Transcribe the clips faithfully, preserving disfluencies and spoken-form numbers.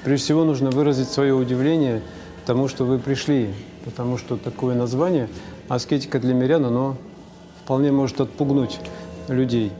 прежде всего нужно выразить свое удивление тому, что вы пришли, потому что такое название «Аскетика для мирян», оно вполне может отпугнуть людей.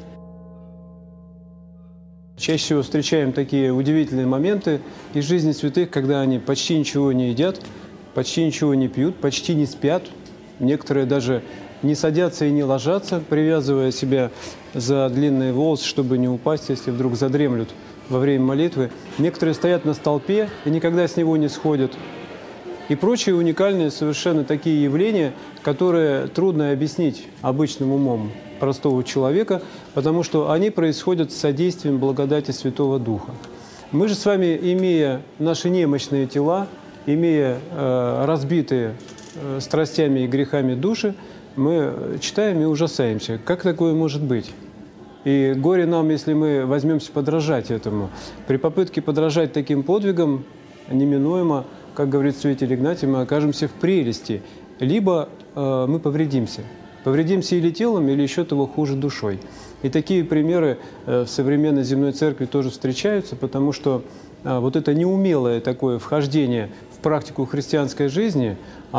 Чаще всего встречаем такие удивительные моменты из жизни святых, когда они почти ничего не едят, почти ничего не пьют, почти не спят. Некоторые даже не садятся и не ложатся, привязывая себя за длинные волосы, чтобы не упасть, если вдруг задремлют во время молитвы. Некоторые стоят на столпе и никогда с него не сходят. И прочие уникальные совершенно такие явления, которые трудно объяснить обычным умом простого человека, потому что они происходят с содействием благодати Святого Духа. Мы же с вами, имея наши немощные тела, имея э, разбитые э, страстями и грехами души, мы читаем и ужасаемся. Как такое может быть? И горе нам, если мы возьмемся подражать этому. При попытке подражать таким подвигам неминуемо, как говорит святитель Игнатий, мы окажемся в прелести, либо э, мы повредимся. Повредимся или телом, или еще того хуже душой. И такие примеры э, в современной земной церкви тоже встречаются, потому что э, вот это неумелое такое вхождение в практику христианской жизни,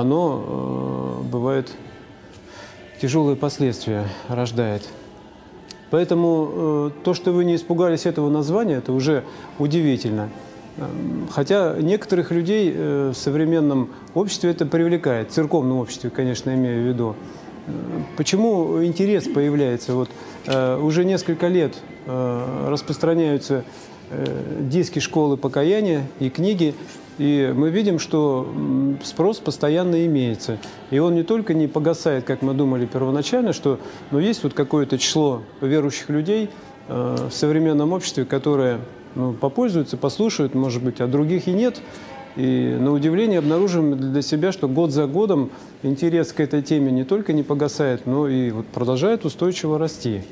оно э, бывает тяжелые последствия рождает. Поэтому э, то, что вы не испугались этого названия, это уже удивительно. Хотя некоторых людей э, в современном обществе это привлекает, в церковном обществе, конечно, имею в виду. Почему интерес появляется? Вот, э, уже несколько лет э, распространяются э, диски школы покаяния и книги, и мы видим, что спрос постоянно имеется. И он не только не погасает, как мы думали первоначально, что но есть вот какое-то число верующих людей э, в современном обществе, которые ну, попользуются, послушают, может быть, а других и нет. И на удивление обнаружим для себя, что год за годом интерес к этой теме не только не погасает, но и вот продолжает устойчиво расти.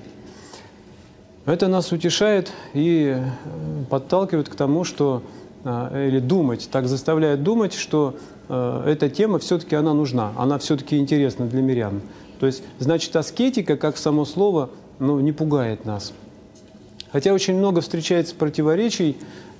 Это нас утешает и подталкивает к тому, что, или думать, так заставляет думать, что эта тема все-таки она нужна, она все-таки интересна для мирян. То есть, значит, аскетика, как само слово, ну, не пугает нас. Хотя очень много встречается противоречий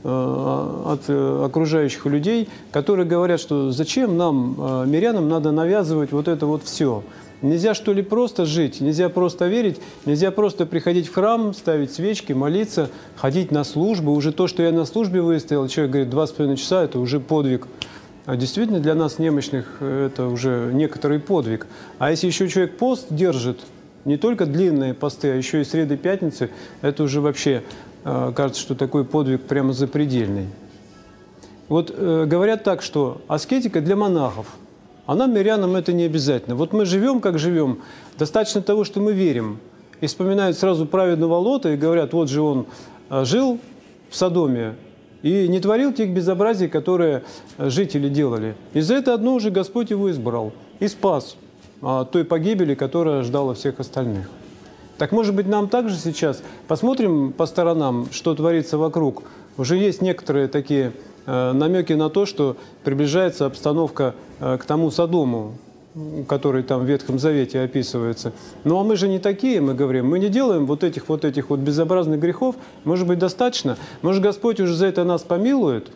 от окружающих людей, которые говорят, что зачем нам, мирянам, надо навязывать вот это вот все. Нельзя, что ли, просто жить, нельзя просто верить, нельзя просто приходить в храм, ставить свечки, молиться, ходить на службу. Уже то, что я на службе выстоял, человек говорит, два с половиной часа, это уже подвиг. А действительно, для нас, немощных, это уже некоторый подвиг. А если еще человек пост держит, не только длинные посты, а еще и среды, пятницы, это уже вообще кажется, что такой подвиг прямо запредельный. Вот э, говорят так, что аскетика для монахов, а нам, мирянам, это не обязательно. Вот мы живем, как живем, достаточно того, что мы верим. И вспоминают сразу праведного Лота и говорят, вот же он жил в Содоме и не творил тех безобразий, которые жители делали. И за это одно уже Господь его избрал и спас от той погибели, которая ждала всех остальных. Так, может быть, нам также сейчас посмотрим по сторонам, что творится вокруг. Уже есть некоторые такие э, намеки на то, что приближается обстановка э, к тому Содому, который там в Ветхом Завете описывается. Ну, а мы же не такие, мы говорим, мы не делаем вот этих вот этих вот безобразных грехов. Может быть, достаточно? Может, Господь уже за это нас помилует?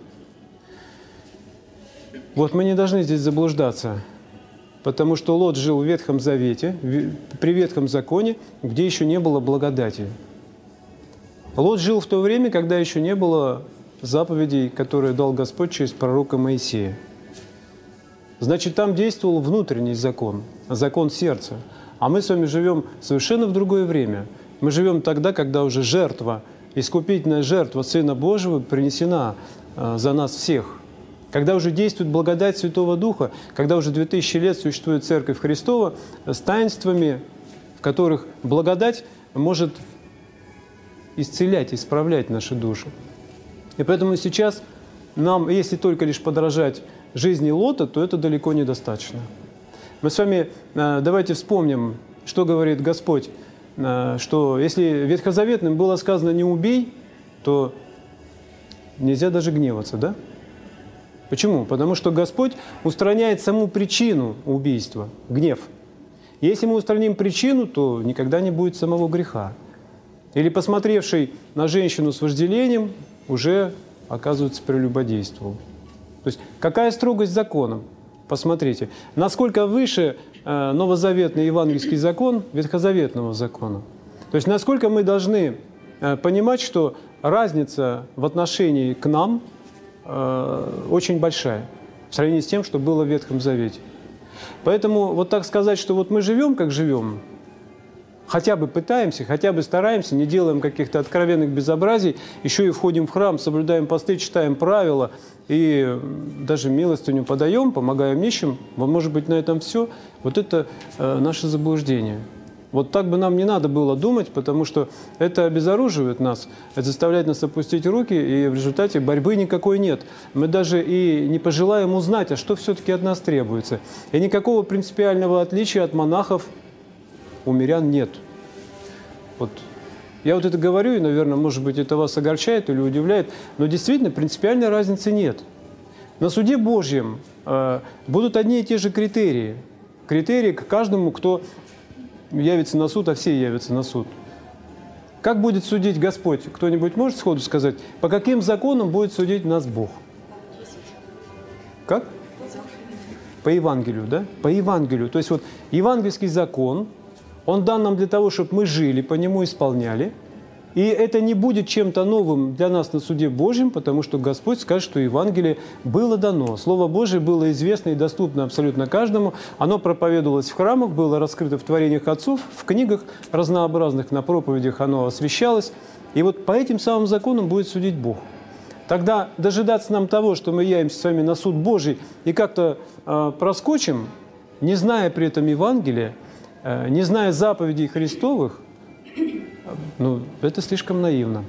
Вот мы не должны здесь заблуждаться. Потому что Лот жил в Ветхом Завете, при Ветхом Законе, где еще не было благодати. Лот жил в то время, когда еще не было заповедей, которые дал Господь через пророка Моисея. Значит, там действовал внутренний закон, закон сердца. А мы с вами живем совершенно в другое время. Мы живем тогда, когда уже жертва, искупительная жертва Сына Божьего принесена за нас всех. Когда уже действует благодать Святого Духа, когда уже две тысячи лет существует Церковь Христова с таинствами, в которых благодать может исцелять, исправлять наши души. И поэтому сейчас нам, если только лишь подражать жизни Лота, то это далеко недостаточно. Мы с вами давайте вспомним, что говорит Господь, что если ветхозаветным было сказано «не убей», то нельзя даже гневаться, да? Почему? Потому что Господь устраняет саму причину убийства – гнев. Если мы устраним причину, то никогда не будет самого греха. Или посмотревший на женщину с вожделением уже оказывается, прелюбодействовал. То есть какая строгость законом? Посмотрите, насколько выше э, новозаветный евангельский закон ветхозаветного закона. То есть насколько мы должны э, понимать, что разница в отношении к нам э, очень большая в сравнении с тем, что было в Ветхом Завете. Поэтому вот так сказать, что вот мы живем, как живем, хотя бы пытаемся, хотя бы стараемся, не делаем каких-то откровенных безобразий, еще и входим в храм, соблюдаем посты, читаем правила и даже милостыню подаем, помогаем нищим, может быть, на этом все. Вот это э, наше заблуждение. Вот так бы нам не надо было думать, потому что это обезоруживает нас, это заставляет нас опустить руки, и в результате борьбы никакой нет. Мы даже и не пожелаем узнать, а что все-таки от нас требуется. И никакого принципиального отличия от монахов у мирян нет. Вот. Я вот это говорю, и, наверное, может быть, это вас огорчает или удивляет, но действительно принципиальной разницы нет. На суде Божьем э, будут одни и те же критерии. Критерии к каждому, кто явится на суд, а все явятся на суд. Как будет судить Господь? Кто-нибудь может сходу сказать, по каким законам будет судить нас Бог? Как? По Евангелию, да? По Евангелию. То есть вот евангельский закон, он дан нам для того, чтобы мы жили по нему, исполняли. И это не будет чем-то новым для нас на суде Божьем, потому что Господь скажет, что Евангелие было дано. Слово Божие было известно и доступно абсолютно каждому. Оно проповедовалось в храмах, было раскрыто в творениях отцов, в книгах разнообразных, на проповедях оно освещалось. И вот по этим самым законам будет судить Бог. Тогда дожидаться нам того, что мы явимся с вами на суд Божий и как-то э, проскочим, не зная при этом Евангелия, э, не зная заповедей Христовых, ну, это слишком наивно.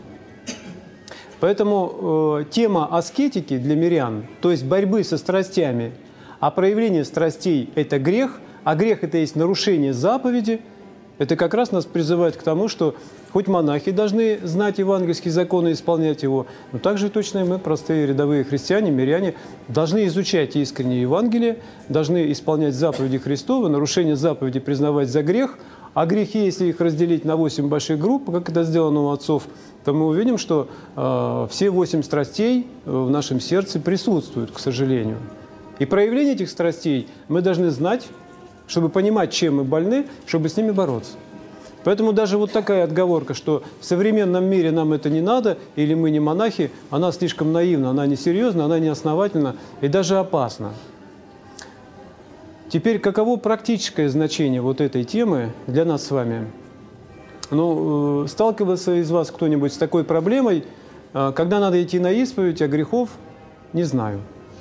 Поэтому э, тема аскетики для мирян, то есть борьбы со страстями, а проявление страстей – это грех, а грех – это есть нарушение заповеди, это как раз нас призывает к тому, что хоть монахи должны знать евангельские законы и исполнять его, но также точно и мы, простые рядовые христиане, миряне, должны изучать искреннее Евангелие, должны исполнять заповеди Христовы, нарушение заповеди признавать за грех, а грехи, если их разделить на восемь больших групп, как это сделано у отцов, то мы увидим, что э, все восемь страстей в нашем сердце присутствуют, к сожалению. И проявление этих страстей мы должны знать, чтобы понимать, чем мы больны, чтобы с ними бороться. Поэтому даже вот такая отговорка, что в современном мире нам это не надо, или мы не монахи, она слишком наивна, она несерьезна, она неосновательна и даже опасна. Теперь, каково практическое значение вот этой темы для нас с вами? Ну, сталкивался из вас кто-нибудь с такой проблемой, когда надо идти на исповедь, а грехов не знаю.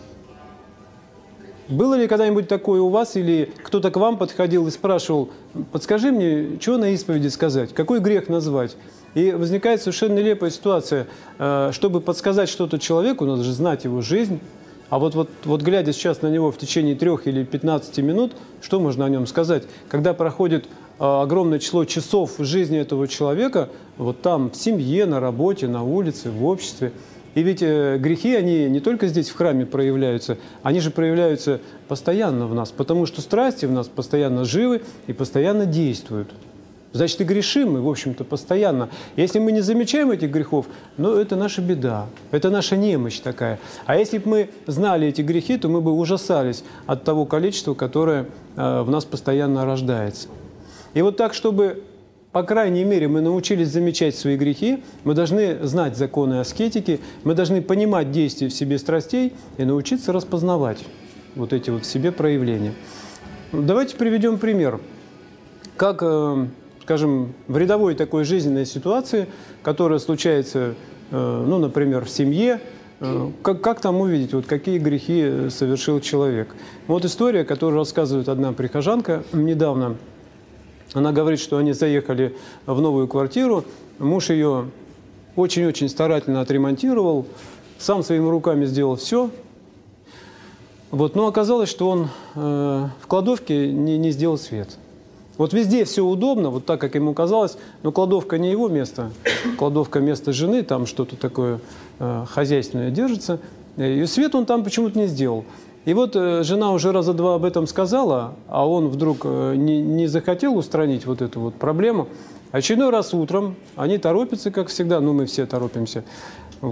Было ли когда-нибудь такое у вас, или кто-то к вам подходил и спрашивал, подскажи мне, что на исповеди сказать, какой грех назвать? И возникает совершенно нелепая ситуация. Чтобы подсказать что-то человеку, надо же знать его жизнь. А вот, вот, вот глядя сейчас на него в течение трех или пятнадцати минут, что можно о нем сказать? Когда проходит э, огромное число часов в жизни этого человека, вот там, в семье, на работе, на улице, в обществе. И ведь э, грехи, они не только здесь в храме проявляются, они же проявляются постоянно в нас, потому что страсти в нас постоянно живы и постоянно действуют. Значит, и грешим мы, в общем-то, постоянно. Если мы не замечаем этих грехов, ну, это наша беда, это наша немощь такая. А если бы мы знали эти грехи, то мы бы ужасались от того количества, которое э, в нас постоянно рождается. И вот так, чтобы, по крайней мере, мы научились замечать свои грехи, мы должны знать законы аскетики, мы должны понимать действия в себе страстей и научиться распознавать вот эти вот в себе проявления. Давайте приведем пример. Как... Э, скажем, в рядовой такой жизненной ситуации, которая случается, ну, например, в семье, как, как там увидеть, вот какие грехи совершил человек. Вот история, которую рассказывает одна прихожанка недавно. Она говорит, что они заехали в новую квартиру, муж ее очень-очень старательно отремонтировал, сам своими руками сделал все. Вот, но оказалось, что он э, в кладовке не, не сделал свет. Вот везде все удобно, вот так, как ему казалось, но кладовка не его место, кладовка место жены, там что-то такое э, хозяйственное держится, и свет он там почему-то не сделал. И вот э, жена уже раза два об этом сказала, а он вдруг э, не, не захотел устранить вот эту вот проблему. Очередной раз утром они торопятся, как всегда, ну мы все торопимся, вот.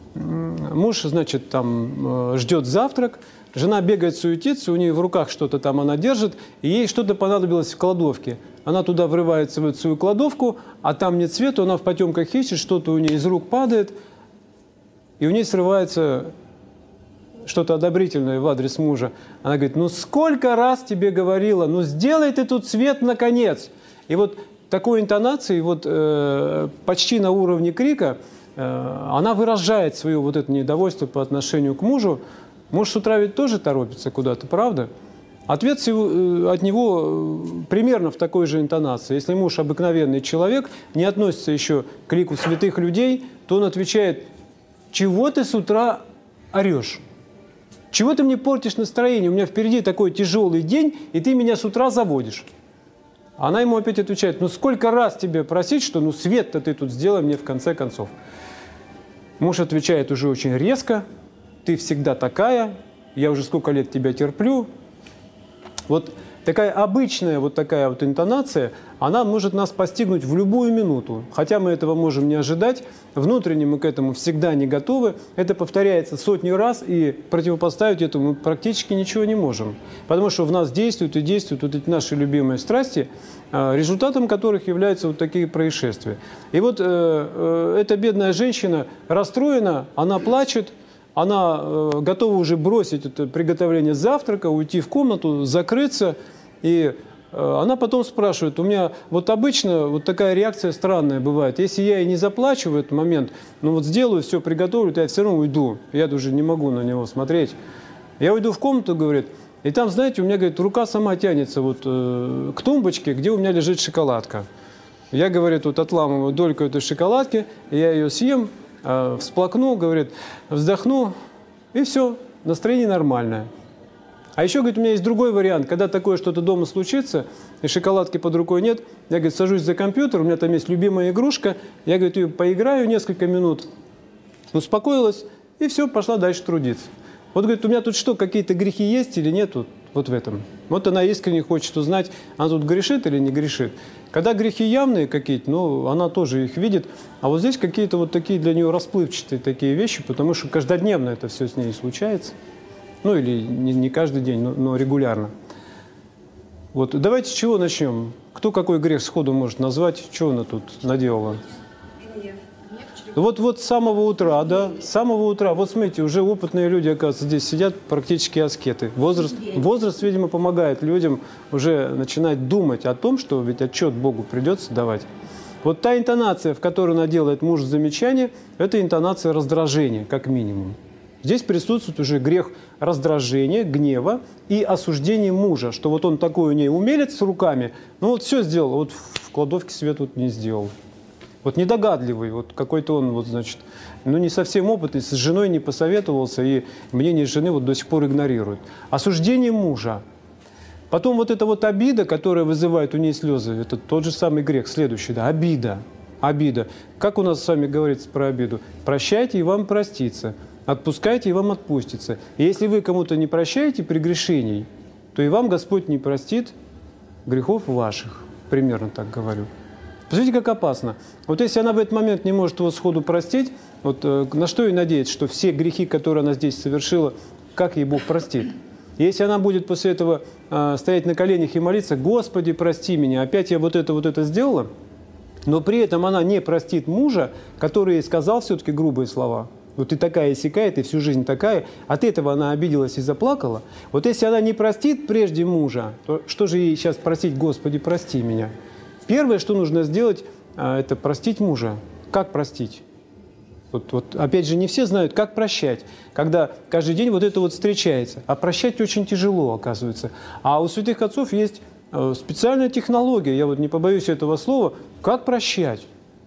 муж, значит, там ждет завтрак, жена бегает, суетится, у нее в руках что-то там она держит, и ей что-то понадобилось в кладовке. Она туда врывается в эту свою кладовку, а там нет света, она в потемках ищет, что-то у нее из рук падает, и у нее срывается что-то одобрительное в адрес мужа. Она говорит: ну сколько раз тебе говорила, ну сделай ты тут свет наконец. И вот такой интонацией, вот, э, почти на уровне крика, э, она выражает свое вот это недовольство по отношению к мужу. Муж с утра ведь тоже торопится куда-то, правда? Ответ от него примерно в такой же интонации. Если муж обыкновенный человек, не относится еще к лику святых людей, то он отвечает: чего ты с утра орешь? Чего ты мне портишь настроение? У меня впереди такой тяжелый день, и ты меня с утра заводишь. Она ему опять отвечает: ну сколько раз тебе просить, что ну свет-то ты тут сделай мне в конце концов. Муж отвечает уже очень резко: ты всегда такая, я уже сколько лет тебя терплю. Вот такая обычная вот такая вот интонация, она может нас постигнуть в любую минуту. Хотя мы этого можем не ожидать, внутренне мы к этому всегда не готовы. Это повторяется сотни раз, и противопоставить этому мы практически ничего не можем. Потому что в нас действуют и действуют вот эти наши любимые страсти, результатом которых являются вот такие происшествия. И вот э, э, эта бедная женщина расстроена, она плачет, она э, готова уже бросить это приготовление завтрака, уйти в комнату, закрыться. И э, она потом спрашивает: у меня вот обычно вот такая реакция странная бывает. Если я и не заплачу в этот момент, ну вот сделаю, все приготовлю, то я все равно уйду. Я уже не могу на него смотреть. Я уйду в комнату, говорит, и там, знаете, у меня, говорит, рука сама тянется вот э, к тумбочке, где у меня лежит шоколадка. Я, говорит, вот отламываю дольку этой шоколадки, я ее съем, всплакну, говорит, вздохну, и все, настроение нормальное. А еще, говорит, у меня есть другой вариант, когда такое что-то дома случится, и шоколадки под рукой нет, я, говорит, сажусь за компьютер, у меня там есть любимая игрушка, я, говорит, ее поиграю несколько минут, успокоилась, и все, пошла дальше трудиться. Вот, говорит, у меня тут что, какие-то грехи есть или нет вот, вот в этом? Вот она искренне хочет узнать, она тут грешит или не грешит. Когда грехи явные какие-то, ну, она тоже их видит, а вот здесь какие-то вот такие для нее расплывчатые такие вещи, потому что каждодневно это все с ней случается. Ну, или не, не каждый день, но, но регулярно. Вот, давайте с чего начнем? Кто какой грех сходу может назвать? Что она тут наделала? Вот, вот с самого утра, да, с самого утра. Вот смотрите, уже опытные люди, оказывается, здесь сидят, практически аскеты. Возраст, возраст, видимо, помогает людям уже начинать думать о том, что ведь отчет Богу придется давать. Вот та интонация, в которой она делает мужу замечание, это интонация раздражения, как минимум. Здесь присутствует уже грех раздражения, гнева и осуждения мужа, что вот он такой у ней умелец с руками, ну вот все сделал, вот в кладовке свет вот не сделал. Вот недогадливый, вот какой-то он, вот, значит, ну не совсем опытный, с женой не посоветовался, и мнение жены вот до сих пор игнорирует. Осуждение мужа. Потом вот эта вот обида, которая вызывает у нее слезы, это тот же самый грех, следующий, да, обида. Обида. Как у нас с вами говорится про обиду? Прощайте, и вам простится. Отпускайте, и вам отпустится. И если вы кому-то не прощаете прегрешений, то и вам Господь не простит грехов ваших. Примерно так говорю. Посмотрите, как опасно. Вот если она в этот момент не может его сходу простить, вот э, на что ей надеяться, что все грехи, которые она здесь совершила, как ей Бог простит? И если она будет после этого э, стоять на коленях и молиться: «Господи, прости меня, опять я вот это, вот это сделала», но при этом она не простит мужа, который ей сказал все-таки грубые слова. Вот ты такая и сякая, ты всю жизнь такая, от этого она обиделась и заплакала. Вот если она не простит прежде мужа, то что же ей сейчас просить: «Господи, прости меня»? Первое, что нужно сделать, это простить мужа. Как простить? Вот, вот, опять же, не все знают, как прощать, когда каждый день вот это вот встречается. А прощать очень тяжело, оказывается. А у святых отцов есть специальная технология, я вот не побоюсь этого слова, как прощать,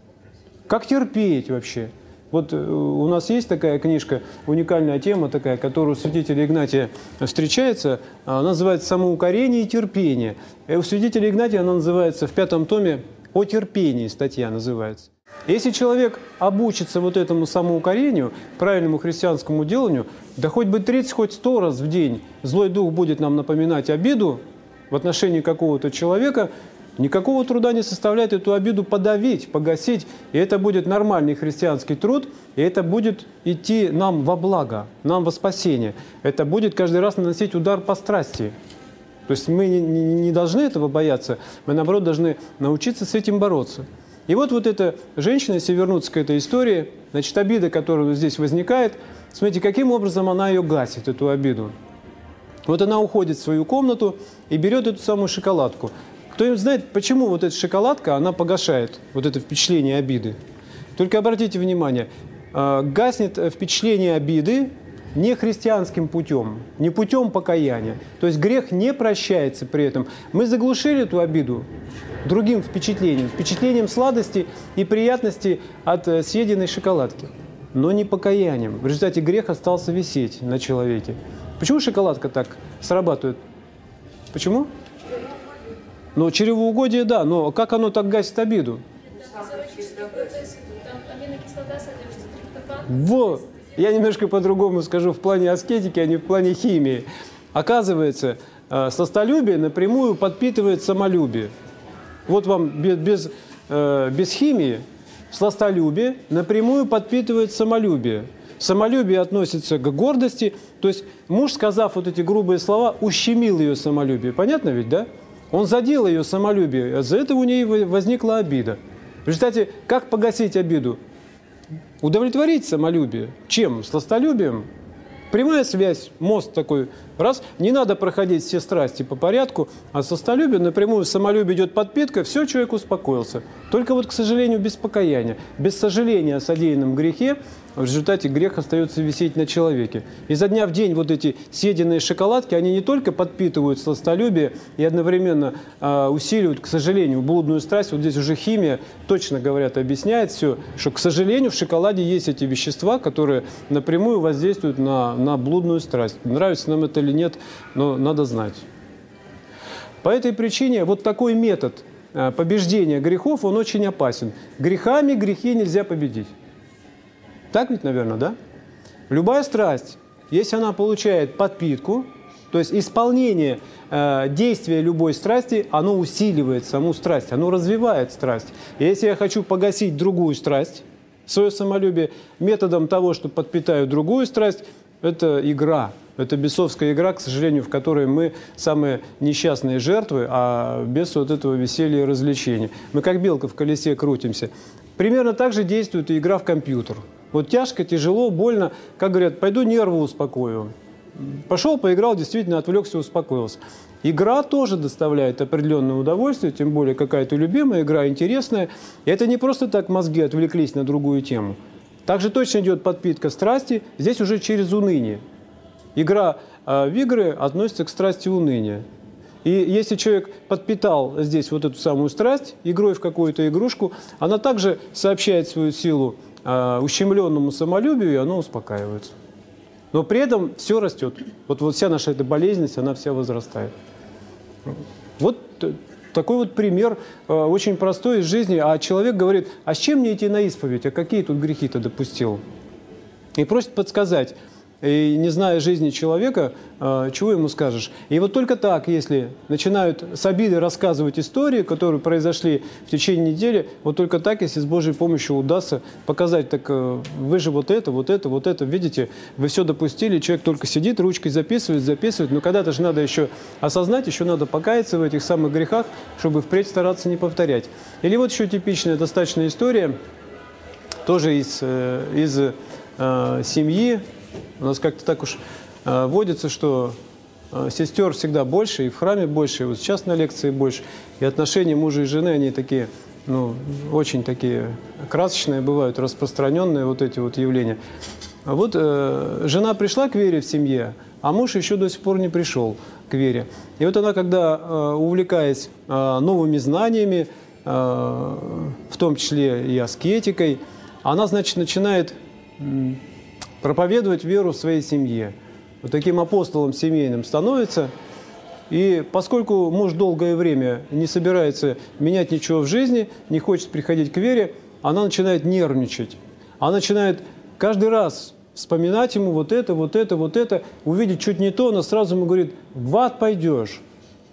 как терпеть вообще. Вот у нас есть такая книжка, уникальная тема такая, которую у святителя Игнатия встречается, она называется «Самоукорение и терпение». И у святителя Игнатия она называется в пятом томе «О терпении», статья называется. Если человек обучится вот этому самоукорению, правильному христианскому деланию, да хоть бы тридцать, хоть сто раз в день злой дух будет нам напоминать обиду в отношении какого-то человека, Никакого труда не составляет эту обиду подавить, погасить. И это будет нормальный христианский труд, и это будет идти нам во благо, нам во спасение. Это будет каждый раз наносить удар по страсти. То есть мы не, не, не должны этого бояться, мы, наоборот, должны научиться с этим бороться. И вот, вот эта женщина, если вернуться к этой истории, значит, обида, которая здесь возникает, смотрите, каким образом она ее гасит, эту обиду. Вот она уходит в свою комнату и берет эту самую шоколадку. Кто-нибудь знает, почему вот эта шоколадка, она погашает вот это впечатление обиды? Только обратите внимание, гаснет впечатление обиды не христианским путем, не путем покаяния. То есть грех не прощается при этом. Мы заглушили эту обиду другим впечатлением, впечатлением сладости и приятности от съеденной шоколадки, но не покаянием. В результате грех остался висеть на человеке. Почему шоколадка так срабатывает? Почему? Ну, чревоугодие, да, но как оно так гасит обиду? Во! Я немножко по-другому скажу в плане аскетики, а не в плане химии. Оказывается, сластолюбие напрямую подпитывает самолюбие. Вот вам без, без, без химии сластолюбие напрямую подпитывает самолюбие. Самолюбие относится к гордости, то есть муж, сказав вот эти грубые слова, ущемил ее самолюбие. Понятно ведь, да? Он задел ее самолюбие, а за это у нее возникла обида. В результате, как погасить обиду? Удовлетворить самолюбие. Чем? Сластолюбием. Прямая связь, мост такой, раз. Не надо проходить все страсти по порядку, а сластолюбие напрямую, самолюбие идет подпитка, все, человек успокоился. Только вот, к сожалению, без покаяния, без сожаления о содеянном грехе, в результате грех остается висеть на человеке. И за дня в день вот эти съеденные шоколадки, они не только подпитывают сластолюбие и одновременно э, усиливают, к сожалению, блудную страсть. Вот здесь уже химия, точно говорят, объясняет все, что, к сожалению, в шоколаде есть эти вещества, которые напрямую воздействуют на, на блудную страсть. Нравится нам это или нет, но надо знать. По этой причине вот такой метод э, побеждения грехов, он очень опасен. Грехами грехи нельзя победить. Так ведь, наверное, да? Любая страсть, если она получает подпитку, то есть исполнение э, действия любой страсти, оно усиливает саму страсть, оно развивает страсть. И если я хочу погасить другую страсть, свое самолюбие, методом того, что подпитаю другую страсть, это игра. Это бесовская игра, к сожалению, в которой мы самые несчастные жертвы, а без вот этого веселья и развлечения. Мы как белка в колесе крутимся. Примерно так же действует и игра в компьютер. Вот тяжко, тяжело, больно. Как говорят, пойду нервы успокою. Пошел, поиграл, действительно отвлекся, успокоился. Игра тоже доставляет определенное удовольствие, тем более какая-то любимая игра, интересная. И это не просто так мозги отвлеклись на другую тему. Также точно идет подпитка страсти, здесь уже через уныние. Игра э, в игры относится к страсти уныния. И если человек подпитал здесь вот эту самую страсть игрой в какую-то игрушку, она также сообщает свою силу э, ущемленному самолюбию, и оно успокаивается. Но при этом все растет. Вот, вот вся наша эта болезненность, она вся возрастает. Вот такой вот пример э, очень простой из жизни. А человек говорит, а с чем мне идти на исповедь? А какие тут грехи-то допустил? И просит подсказать. И не зная жизни человека, чего ему скажешь? И вот только так, если начинают с обиды рассказывать истории, которые произошли в течение недели, вот только так, если с Божьей помощью удастся показать, так вы же вот это, вот это, вот это, видите, вы все допустили, человек только сидит, ручкой записывает, записывает, но когда-то же надо еще осознать, еще надо покаяться в этих самых грехах, чтобы впредь стараться не повторять. Или вот еще типичная достаточно история, тоже из, из э, семьи. У нас как-то так уж э, водится, что э, сестер всегда больше, и в храме больше, и вот сейчас на лекции больше. И отношения мужа и жены, они такие, ну, очень такие красочные бывают, распространенные вот эти вот явления. А вот э, жена пришла к вере в семье, а муж еще до сих пор не пришел к вере. И вот она, когда, э, увлекаясь э, новыми знаниями, э, в том числе и аскетикой, она, значит, начинает э, проповедовать веру в своей семье. Вот таким апостолом семейным становится. И поскольку муж долгое время не собирается менять ничего в жизни, не хочет приходить к вере, она начинает нервничать. Она начинает каждый раз вспоминать ему вот это, вот это, вот это, увидеть чуть не то, она сразу ему говорит, в ад пойдешь.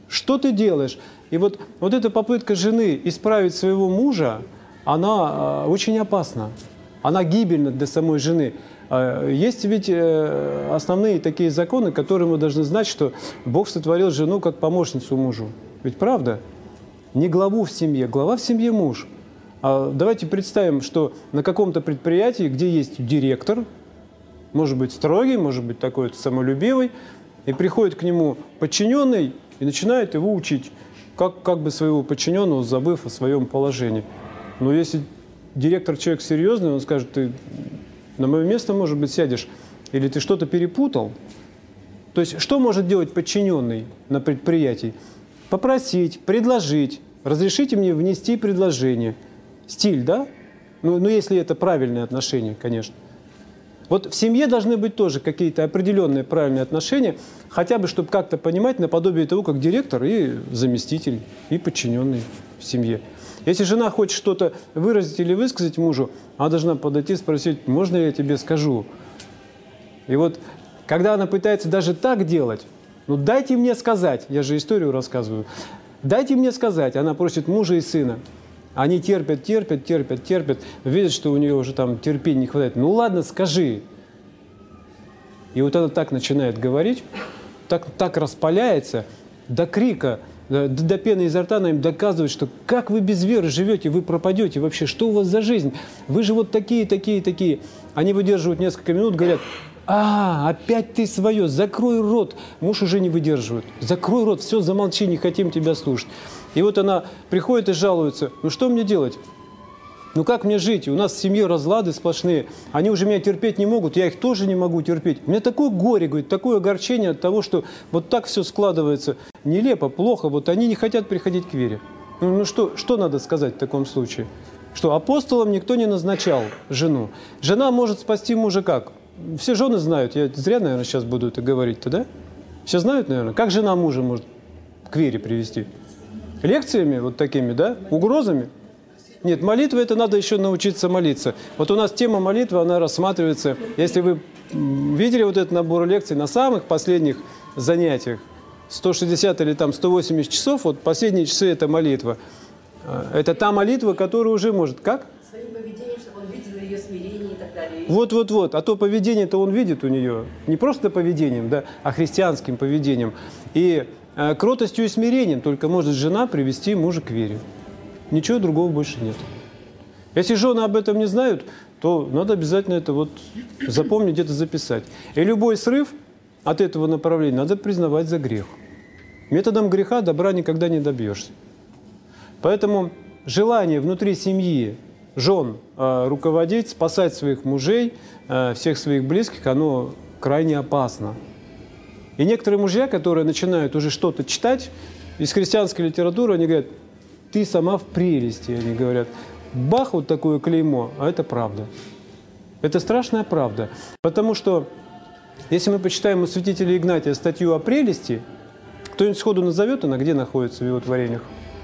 Что ты делаешь? И вот, вот эта попытка жены исправить своего мужа, она очень опасна. Она гибельна для самой жены. Есть ведь основные такие законы, которые мы должны знать, что Бог сотворил жену как помощницу мужу. Ведь правда? Не главу в семье, глава в семье муж. А давайте представим, что на каком-то предприятии, где есть директор, может быть строгий, может быть такой самолюбивый, и приходит к нему подчиненный и начинает его учить, как, как бы своего подчиненного, забыв о своем положении. Но если директор человек серьезный, он скажет: ты на мое место, может быть, сядешь, или ты что-то перепутал. То есть что может делать подчиненный на предприятии? Попросить, предложить, разрешите мне внести предложение. Стиль, да? Ну, ну, если это правильные отношения, конечно. Вот в семье должны быть тоже какие-то определенные правильные отношения, хотя бы, чтобы как-то понимать, наподобие того, как директор и заместитель, и подчиненный в семье. Если жена хочет что-то выразить или высказать мужу, она должна подойти и спросить: можно я тебе скажу? И вот, когда она пытается даже так делать, ну дайте мне сказать, я же историю рассказываю, дайте мне сказать, она просит мужа и сына. Они терпят, терпят, терпят, терпят, видят, что у нее уже там терпения не хватает. Ну ладно, скажи. И вот она так начинает говорить, так, так распаляется, до крика, до, до пены изо рта она им доказывает, что как вы без веры живете, вы пропадете вообще, что у вас за жизнь? Вы же вот такие, такие, такие. Они выдерживают несколько минут, говорят: а, опять ты свое, закрой рот. Муж уже не выдерживает. Закрой рот, все, замолчи, не хотим тебя слушать. И вот она приходит и жалуется: ну что мне делать? Ну как мне жить? У нас в семье разлады сплошные. Они уже меня терпеть не могут, я их тоже не могу терпеть. У меня такое горе, говорит, такое огорчение от того, что вот так все складывается. Нелепо, плохо, вот они не хотят приходить к вере. Ну, ну что, что надо сказать в таком случае? Что апостолом никто не назначал жену. Жена может спасти мужа как? Все жены знают, я зря, наверное, сейчас буду это говорить-то, да? Все знают, наверное, как жена мужа может к вере привести? Лекциями вот такими, да? Угрозами? Нет, молитва – это надо еще научиться молиться. Вот у нас тема молитвы, она рассматривается, если вы видели вот этот набор лекций на самых последних занятиях, сто шестьдесят или там сто восемьдесят часов, вот последние часы – это молитва. Это та молитва, которая уже может… Как? Своим поведением, чтобы он видел ее смирение и так далее. Вот-вот-вот. А то поведение-то он видит у нее. Не просто поведением, да, а христианским поведением. И э, кротостью и смирением только может жена привести мужа к вере. Ничего другого больше нет. Если жены об этом не знают, то надо обязательно это вот запомнить, где-то записать. И любой срыв от этого направления надо признавать за грех. Методом греха добра никогда не добьешься. Поэтому желание внутри семьи жен э, руководить, спасать своих мужей, э, всех своих близких, оно крайне опасно. И некоторые мужья, которые начинают уже что-то читать из христианской литературы, они говорят: ты сама в прелести, они говорят. Бах, вот такое клеймо, а это правда. Это страшная правда. Потому что, если мы почитаем у святителя Игнатия статью о прелести, кто-нибудь сходу назовет, она где находится в его творениях?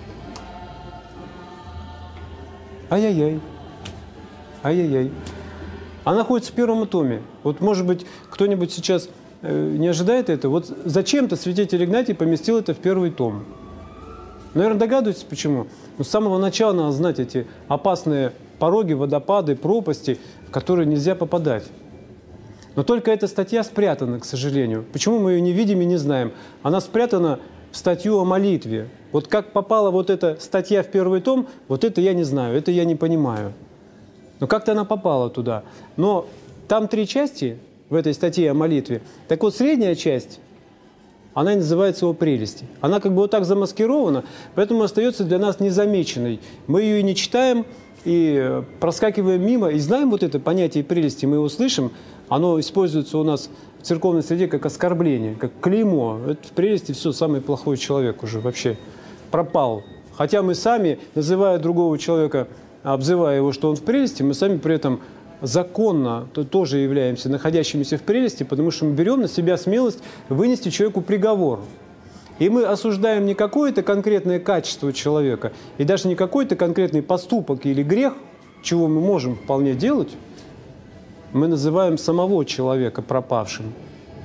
Ай-яй-яй. Ай-яй-яй. Она находится в первом томе. Вот, может быть, кто-нибудь сейчас э, не ожидает этого. Вот зачем-то святитель Игнатий поместил это в первый том. Наверное, догадываетесь, почему? Но с самого начала надо знать эти опасные пороги, водопады, пропасти, в которые нельзя попадать. Но только эта статья спрятана, к сожалению. Почему мы ее не видим и не знаем? Она спрятана в статью о молитве. Вот как попала вот эта статья в первый том, вот это я не знаю, это я не понимаю. Но как-то она попала туда. Но там три части в этой статье о молитве. Так вот, средняя часть, она и называется «О прелести». Она как бы вот так замаскирована, поэтому остается для нас незамеченной. Мы ее и не читаем, и проскакиваем мимо, и знаем вот это понятие прелести, мы его слышим, оно используется у нас в церковной среде как оскорбление, как клеймо. Это в прелести все, самый плохой человек уже вообще пропал. Хотя мы сами, называя другого человека, обзывая его, что он в прелести, мы сами при этом законно то тоже являемся находящимися в прелести, потому что мы берем на себя смелость вынести человеку приговор. И мы осуждаем не какое-то конкретное качество человека, и даже не какой-то конкретный поступок или грех, чего мы можем вполне делать, мы называем самого человека пропавшим.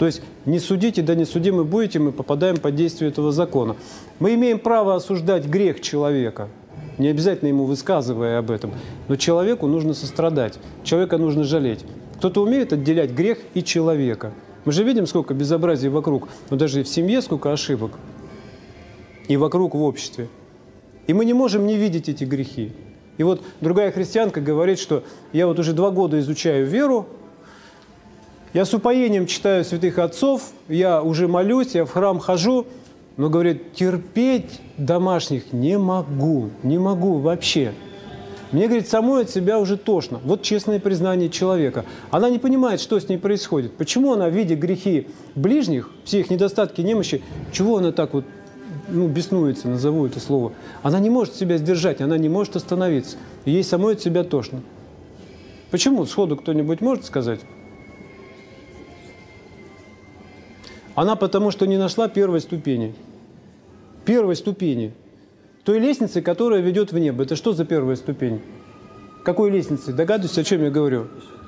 То есть не судите, да не судимы будете, мы попадаем под действие этого закона. Мы имеем право осуждать грех человека, не обязательно ему высказывая об этом, но человеку нужно сострадать, человека нужно жалеть. Кто-то умеет отделять грех и человека. Мы же видим, сколько безобразий вокруг, но даже и в семье сколько ошибок, и вокруг в обществе. И мы не можем не видеть эти грехи. И вот другая христианка говорит, что я вот уже два года изучаю веру, я с упоением читаю святых отцов, я уже молюсь, я в храм хожу, но, говорит, терпеть домашних не могу, не могу вообще. Мне, говорит, самой от себя уже тошно. Вот честное признание человека. Она не понимает, что с ней происходит. Почему она, видя грехи ближних, все их недостатки, немощи, чего она так вот, ну, беснуется, назову это слово. Она не может себя сдержать, она не может остановиться. И ей самой от себя тошно. Почему? Сходу кто-нибудь может сказать? Она потому что не нашла первой ступени. Первой ступени. Той лестницы, которая ведет в небо. Это что за первая ступень? Какой лестницы? Догадываетесь, о чем я говорю?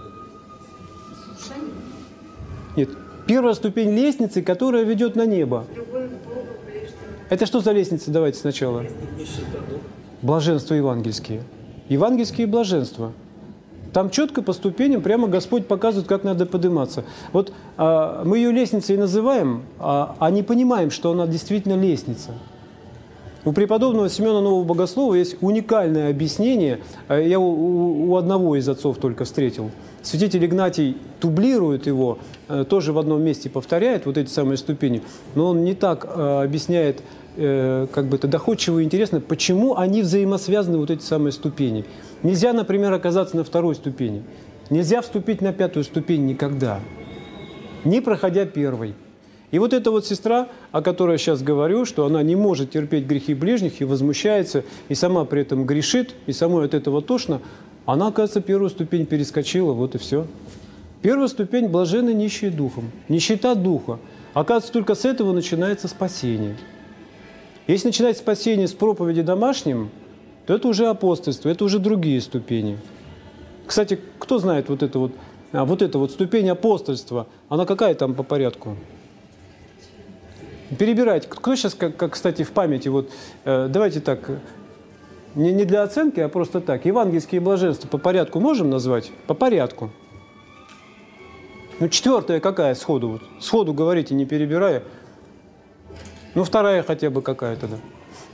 Нет. Первая ступень лестницы, которая ведет на небо. Это что за лестница? Давайте сначала. Блаженства евангельские. Евангельские блаженства. Там четко по ступеням прямо Господь показывает, как надо подниматься. Вот а, мы ее лестницей называем, а, а не понимаем, что она действительно лестница. У преподобного Семена Нового Богослова есть уникальное объяснение. Я у, у одного из отцов только встретил. Святитель Игнатий дублирует его, тоже в одном месте повторяет вот эти самые ступени, но он не так объясняет, как бы это доходчиво и интересно, почему они взаимосвязаны, вот эти самые ступени. Нельзя, например, оказаться на второй ступени. Нельзя вступить на пятую ступень никогда, не проходя первой. И вот эта вот сестра, о которой я сейчас говорю, что она не может терпеть грехи ближних и возмущается, и сама при этом грешит, и самой от этого тошно, она, оказывается, первую ступень перескочила, вот и все. Первая ступень – блаженны нищие духом, нищета духа. Оказывается, только с этого начинается спасение. Если начинать спасение с проповеди домашним, то это уже апостольство, это уже другие ступени. Кстати, кто знает вот это вот, а, вот эта вот ступень апостольства, она какая там по порядку? Перебирайте. Кто сейчас, как, как кстати, в памяти, вот, э, давайте так, не, не для оценки, а просто так. Евангельские блаженства по порядку можем назвать? По порядку. Ну, четвертая какая сходу? Вот, сходу говорите, не перебирая. Ну, вторая хотя бы какая-то, да.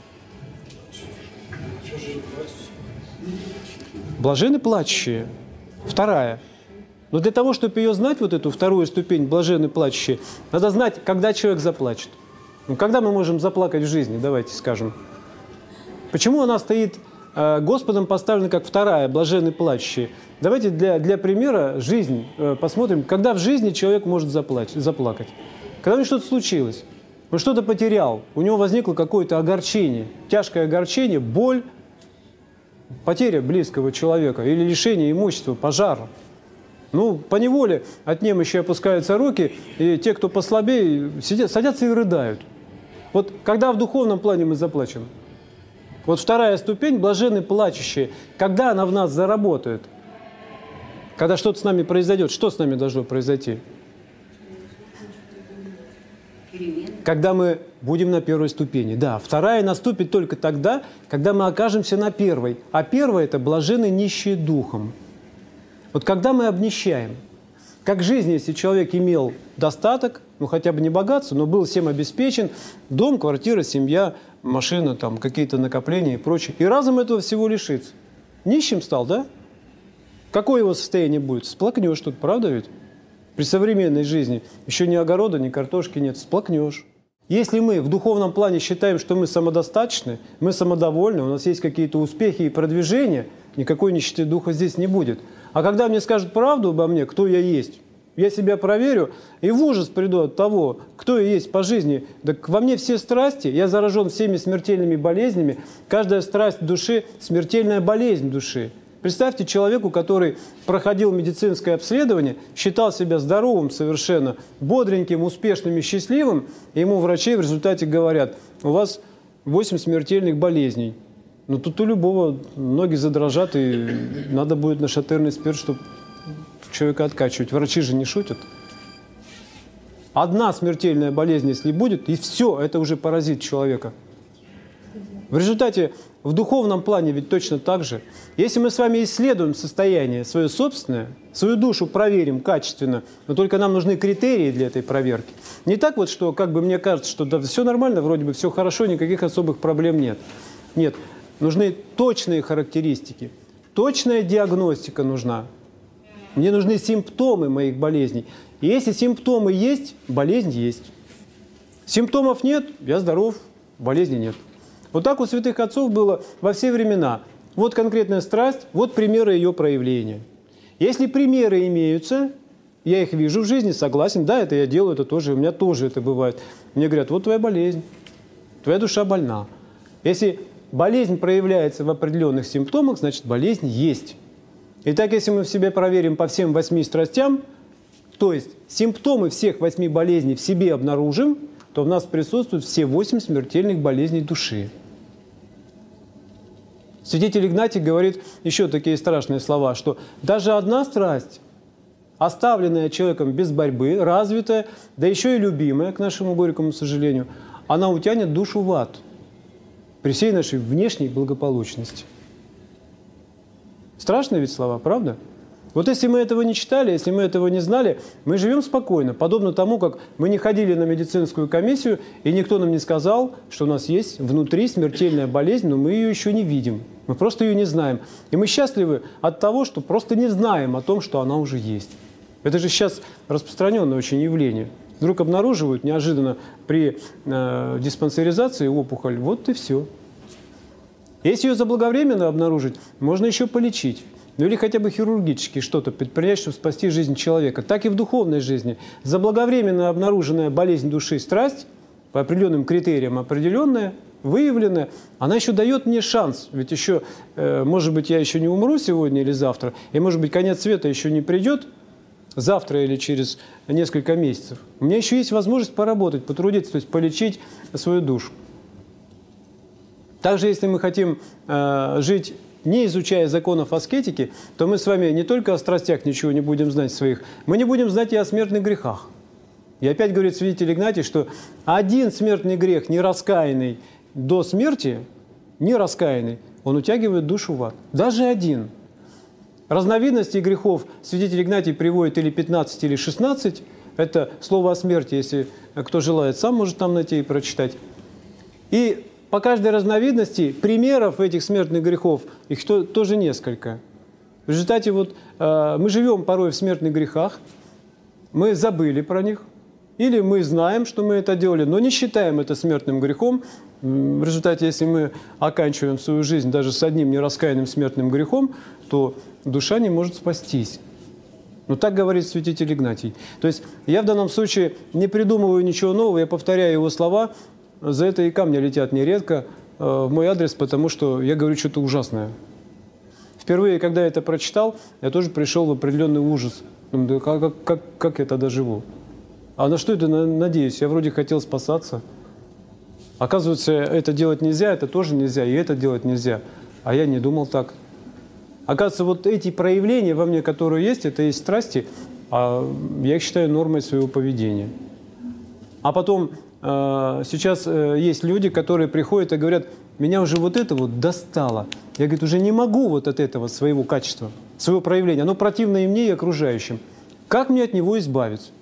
Блаженны плачущие. Вторая. Но для того, чтобы ее знать, вот эту вторую ступень, блаженны плачущие, надо знать, когда человек заплачет. Ну, когда мы можем заплакать в жизни, давайте скажем. Почему она стоит э, Господом поставлена как вторая, блаженны плачущие? Давайте для, для примера жизнь э, посмотрим, когда в жизни человек может заплачь, заплакать. Когда у него что-то случилось, он что-то потерял, у него возникло какое-то огорчение, тяжкое огорчение, боль, потеря близкого человека или лишение имущества, пожар. Ну, поневоле от немощи опускаются руки, и те, кто послабее, сидят, садятся и рыдают. Вот когда в духовном плане мы заплачем? Вот вторая ступень, блаженны плачущие, когда она в нас заработает? Когда что-то с нами произойдет, что с нами должно произойти? Когда мы будем на первой ступени. Да, вторая наступит только тогда, когда мы окажемся на первой. А первая – это блаженны нищие духом. Вот когда мы обнищаем, как в жизни, если человек имел достаток, ну хотя бы не богатство, но был всем обеспечен, дом, квартира, семья, машина, там какие-то накопления и прочее, и разом этого всего лишится. Нищим стал, да? Какое его состояние будет? Сплакнешь тут, правда ведь? При современной жизни еще ни огорода, ни картошки нет, сплакнешь. Если мы в духовном плане считаем, что мы самодостаточны, мы самодовольны, у нас есть какие-то успехи и продвижения, никакой нищеты духа здесь не будет. А когда мне скажут правду обо мне, кто я есть, я себя проверю и в ужас приду от того, кто я есть по жизни. Так во мне все страсти, я заражен всеми смертельными болезнями, каждая страсть души – смертельная болезнь души. Представьте человеку, который проходил медицинское обследование, считал себя здоровым совершенно, бодреньким, успешным и счастливым, и ему врачи в результате говорят: у вас восемь смертельных болезней. Но тут у любого ноги задрожат, и надо будет нашатырный спирт, чтобы человека откачивать. Врачи же не шутят. Одна смертельная болезнь, если будет, и все, это уже паразит человека. В результате в духовном плане ведь точно так же. Если мы с вами исследуем состояние свое собственное, свою душу проверим качественно, но только нам нужны критерии для этой проверки. Не так вот, что как бы мне кажется, что да, все нормально, вроде бы все хорошо, никаких особых проблем нет. Нет, нужны точные характеристики, точная диагностика нужна. Мне нужны симптомы моих болезней. И если симптомы есть, болезнь есть. Симптомов нет, я здоров, болезни нет. Вот так у святых отцов было во все времена. Вот конкретная страсть, вот примеры ее проявления. Если примеры имеются, я их вижу в жизни, согласен, да, это я делаю, это тоже, у меня тоже это бывает. Мне говорят, вот твоя болезнь, твоя душа больна. Если болезнь проявляется в определенных симптомах, значит, болезнь есть. Итак, если мы в себе проверим по всем восьми страстям, то есть симптомы всех восьми болезней в себе обнаружим, то в нас присутствуют все восемь смертельных болезней души. Святитель Игнатий говорит еще такие страшные слова, что даже одна страсть, оставленная человеком без борьбы, развитая, да еще и любимая, к нашему горькому сожалению, она утянет душу в ад при всей нашей внешней благополучности. Страшные ведь слова, правда? Вот если мы этого не читали, если мы этого не знали, мы живем спокойно, подобно тому, как мы не ходили на медицинскую комиссию, и никто нам не сказал, что у нас есть внутри смертельная болезнь, но мы ее еще не видим. Мы просто ее не знаем. И мы счастливы от того, что просто не знаем о том, что она уже есть. Это же сейчас распространенное очень явление. Вдруг обнаруживают неожиданно при э, диспансеризации опухоль, вот и все. Если ее заблаговременно обнаружить, можно еще полечить. Ну или хотя бы хирургически что-то предпринять, чтобы спасти жизнь человека. Так и в духовной жизни. Заблаговременно обнаруженная болезнь души, страсть, по определенным критериям определенная, выявленная, она еще дает мне шанс. Ведь еще, э, может быть, я еще не умру сегодня или завтра, и, может быть, конец света еще не придет завтра или через несколько месяцев. У меня еще есть возможность поработать, потрудиться, то есть полечить свою душу. Также, если мы хотим э, жить, не изучая законов аскетики, то мы с вами не только о страстях ничего не будем знать своих, мы не будем знать и о смертных грехах. И опять говорит святитель Игнатий, что один смертный грех, не раскаянный до смерти, не раскаянный, он утягивает душу в ад. Даже один. Разновидностей грехов святитель Игнатий приводит или пятнадцать, или шестнадцать. Это слово о смерти, если кто желает, сам может там найти и прочитать. И по каждой разновидности примеров этих смертных грехов, их то, тоже несколько. В результате вот, э, мы живем порой в смертных грехах, мы забыли про них, или мы знаем, что мы это делали, но не считаем это смертным грехом. В результате, если мы оканчиваем свою жизнь даже с одним нераскаянным смертным грехом, то душа не может спастись. Ну, так говорит святитель Игнатий. То есть я в данном случае не придумываю ничего нового, я повторяю его слова. За это и камни летят нередко э, в мой адрес, потому что я говорю что-то ужасное. Впервые, когда я это прочитал, я тоже пришел в определенный ужас. Думаю, да как, как, как я тогда живу? А на что это надеюсь? Я вроде хотел спасаться. Оказывается, это делать нельзя, это тоже нельзя, и это делать нельзя. А я не думал так. Оказывается, вот эти проявления во мне, которые есть, это есть страсти, а я их считаю нормой своего поведения. А потом... Сейчас есть люди, которые приходят и говорят, меня уже вот это вот достало. Я, говорит, уже не могу вот от этого своего качества, своего проявления. Оно противно и мне, и окружающим. Как мне от него избавиться?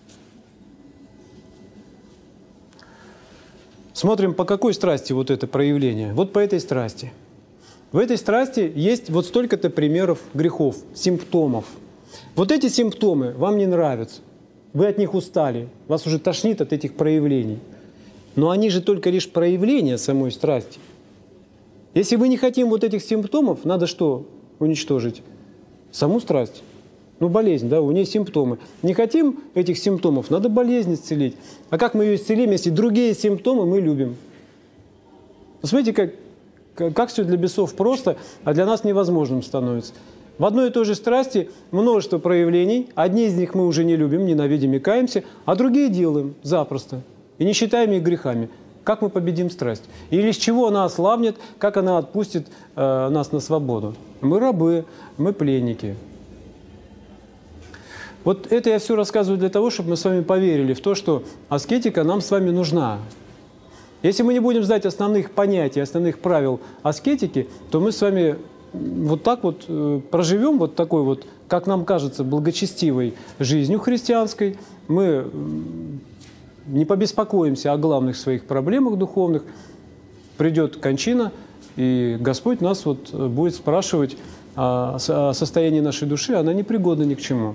Смотрим, по какой страсти вот это проявление. Вот по этой страсти. В этой страсти есть вот столько-то примеров грехов, симптомов. Вот эти симптомы вам не нравятся. Вы от них устали. Вас уже тошнит от этих проявлений. Но они же только лишь проявления самой страсти. Если мы не хотим вот этих симптомов, надо что уничтожить? Саму страсть. Ну, болезнь, да, у нее симптомы. Не хотим этих симптомов, надо болезнь исцелить. А как мы ее исцелим, если другие симптомы мы любим? Посмотрите, как, как, как все для бесов просто, а для нас невозможным становится. В одной и той же страсти множество проявлений. Одни из них мы уже не любим, ненавидим и каемся, а другие делаем запросто. И не считаем их грехами. Как мы победим страсть? Или с чего она ослабнет, как она отпустит э, нас на свободу? Мы рабы, мы пленники. Вот это я все рассказываю для того, чтобы мы с вами поверили в то, что аскетика нам с вами нужна. Если мы не будем знать основных понятий, основных правил аскетики, то мы с вами вот так вот э, проживем вот такой вот, как нам кажется, благочестивой жизнью христианской. Мы э, не побеспокоимся о главных своих проблемах духовных. Придет кончина, и Господь нас вот будет спрашивать о, о состоянии нашей души, она непригодна ни к чему.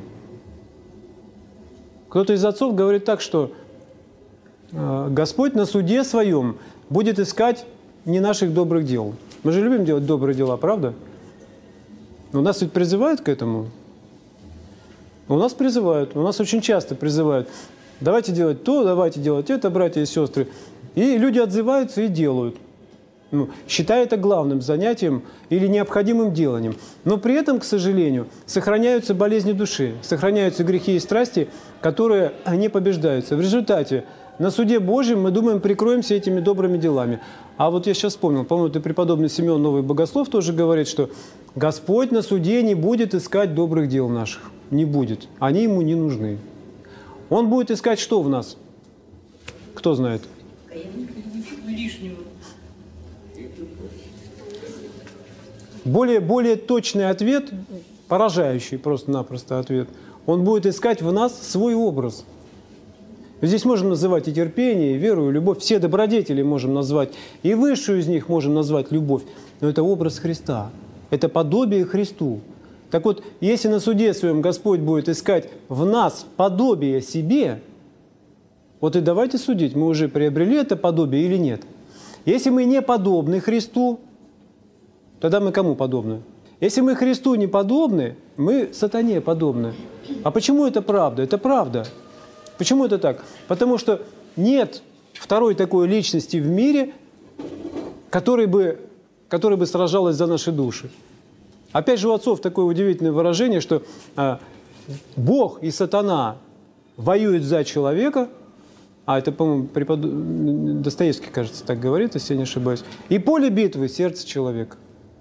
Кто-то из отцов говорит так, что э, Господь на суде своем будет искать не наших добрых дел. Мы же любим делать добрые дела, правда? Но нас ведь призывают к этому. У нас призывают, у нас очень часто призывают. Давайте делать то, давайте делать это, братья и сестры. И люди отзываются и делают. Ну, считая это главным занятием или необходимым деланием. Но при этом, к сожалению, сохраняются болезни души, сохраняются грехи и страсти, которые не побеждаются. В результате на суде Божьем мы думаем, прикроемся этими добрыми делами. А вот я сейчас вспомнил, по-моему, это преподобный Симеон Новый Богослов тоже говорит, что Господь на суде не будет искать добрых дел наших. Не будет. Они Ему не нужны. Он будет искать что в нас? Кто знает? Более, более точный ответ, поражающий просто-напросто ответ, он будет искать в нас свой образ. Здесь можем называть и терпение, и веру, и любовь. Все добродетели можем назвать. И высшую из них можем назвать любовь. Но это образ Христа. Это подобие Христу. Так вот, если на суде своем Господь будет искать в нас подобие себе, вот и давайте судить, мы уже приобрели это подобие или нет. Если мы не подобны Христу, тогда мы кому подобны? Если мы Христу не подобны, мы сатане подобны. А почему это правда? Это правда. Почему это так? Потому что нет второй такой личности в мире, которая бы, которая бы сражалась за наши души. Опять же, у отцов такое удивительное выражение, что а, Бог и сатана воюют за человека, а это, по-моему, препод... Достоевский, кажется, так говорит, если я не ошибаюсь, и поле битвы – сердце человека.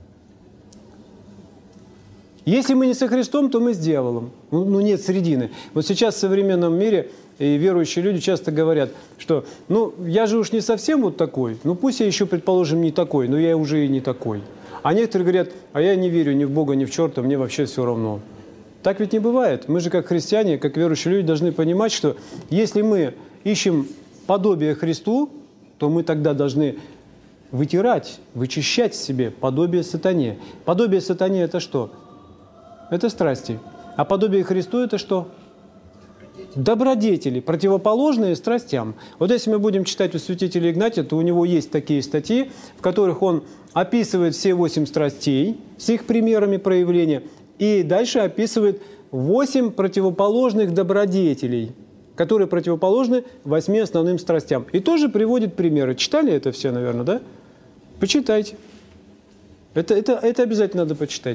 Если мы не со Христом, то мы с дьяволом. Ну, ну нет середины. Вот сейчас в современном мире и верующие люди часто говорят, что ну я же уж не совсем вот такой, ну пусть я еще, предположим, не такой, но я уже и не такой. А некоторые говорят, а я не верю ни в Бога, ни в черта, мне вообще все равно. Так ведь не бывает. Мы же как христиане, как верующие люди должны понимать, что если мы ищем подобие Христу, то мы тогда должны вытирать, вычищать в себе подобие сатане. Подобие сатане – это что? Это страсти. А подобие Христу – это что? Добродетели, противоположные страстям. Вот если мы будем читать у святителя Игнатия, то у него есть такие статьи, в которых он описывает все восемь страстей с их примерами проявления, и дальше описывает восемь противоположных добродетелей, которые противоположны восьми основным страстям. И тоже приводит примеры. Читали это все, наверное, да? Почитайте. Это, это, это обязательно надо почитать.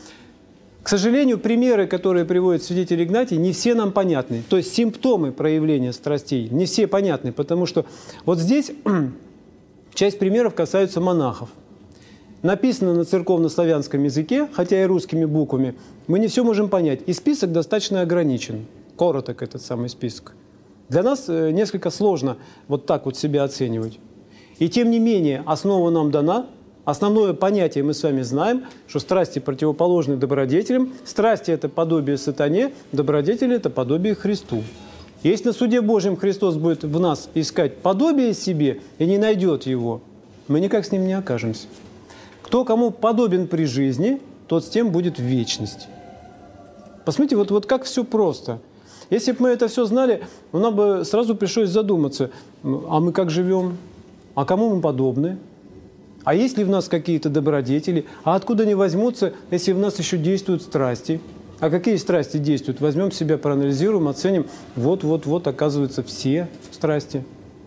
К сожалению, примеры, которые приводит святитель Игнатий, не все нам понятны. То есть симптомы проявления страстей не все понятны, потому что вот здесь часть примеров касаются монахов. Написано на церковно-славянском языке, хотя и русскими буквами, мы не все можем понять. И список достаточно ограничен. Короток этот самый список. Для нас несколько сложно вот так вот себя оценивать. И тем не менее, основа нам дана. Основное понятие мы с вами знаем, что страсти противоположны добродетелям. Страсти – это подобие сатане, добродетели – это подобие Христу. Если на суде Божьем Христос будет в нас искать подобие себе и не найдет его, мы никак с ним не окажемся. Кто кому подобен при жизни, тот с тем будет в вечности. Посмотрите, вот, вот как все просто. Если бы мы это все знали, нам бы сразу пришлось задуматься, а мы как живем, а кому мы подобны? А есть ли в нас какие-то добродетели? А откуда они возьмутся, если в нас еще действуют страсти? А какие страсти действуют? Возьмем себя, проанализируем, оценим. Вот-вот-вот, оказывается, все страсти.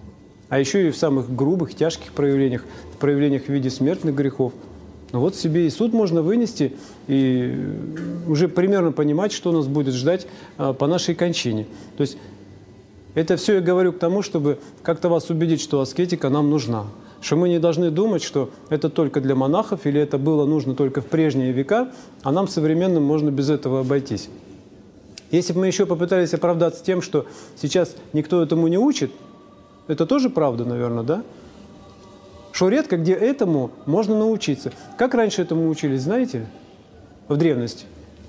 А еще и в самых грубых, тяжких проявлениях, в проявлениях в виде смертных грехов. Ну вот себе и суд можно вынести, и уже примерно понимать, что нас будет ждать а, по нашей кончине. То есть это все я говорю к тому, чтобы как-то вас убедить, что аскетика нам нужна. Что мы не должны думать, что это только для монахов, или это было нужно только в прежние века, а нам современным можно без этого обойтись. Если бы мы еще попытались оправдаться тем, что сейчас никто этому не учит, это тоже правда, наверное, да? Что редко где этому можно научиться. Как раньше этому учились, знаете, в древности?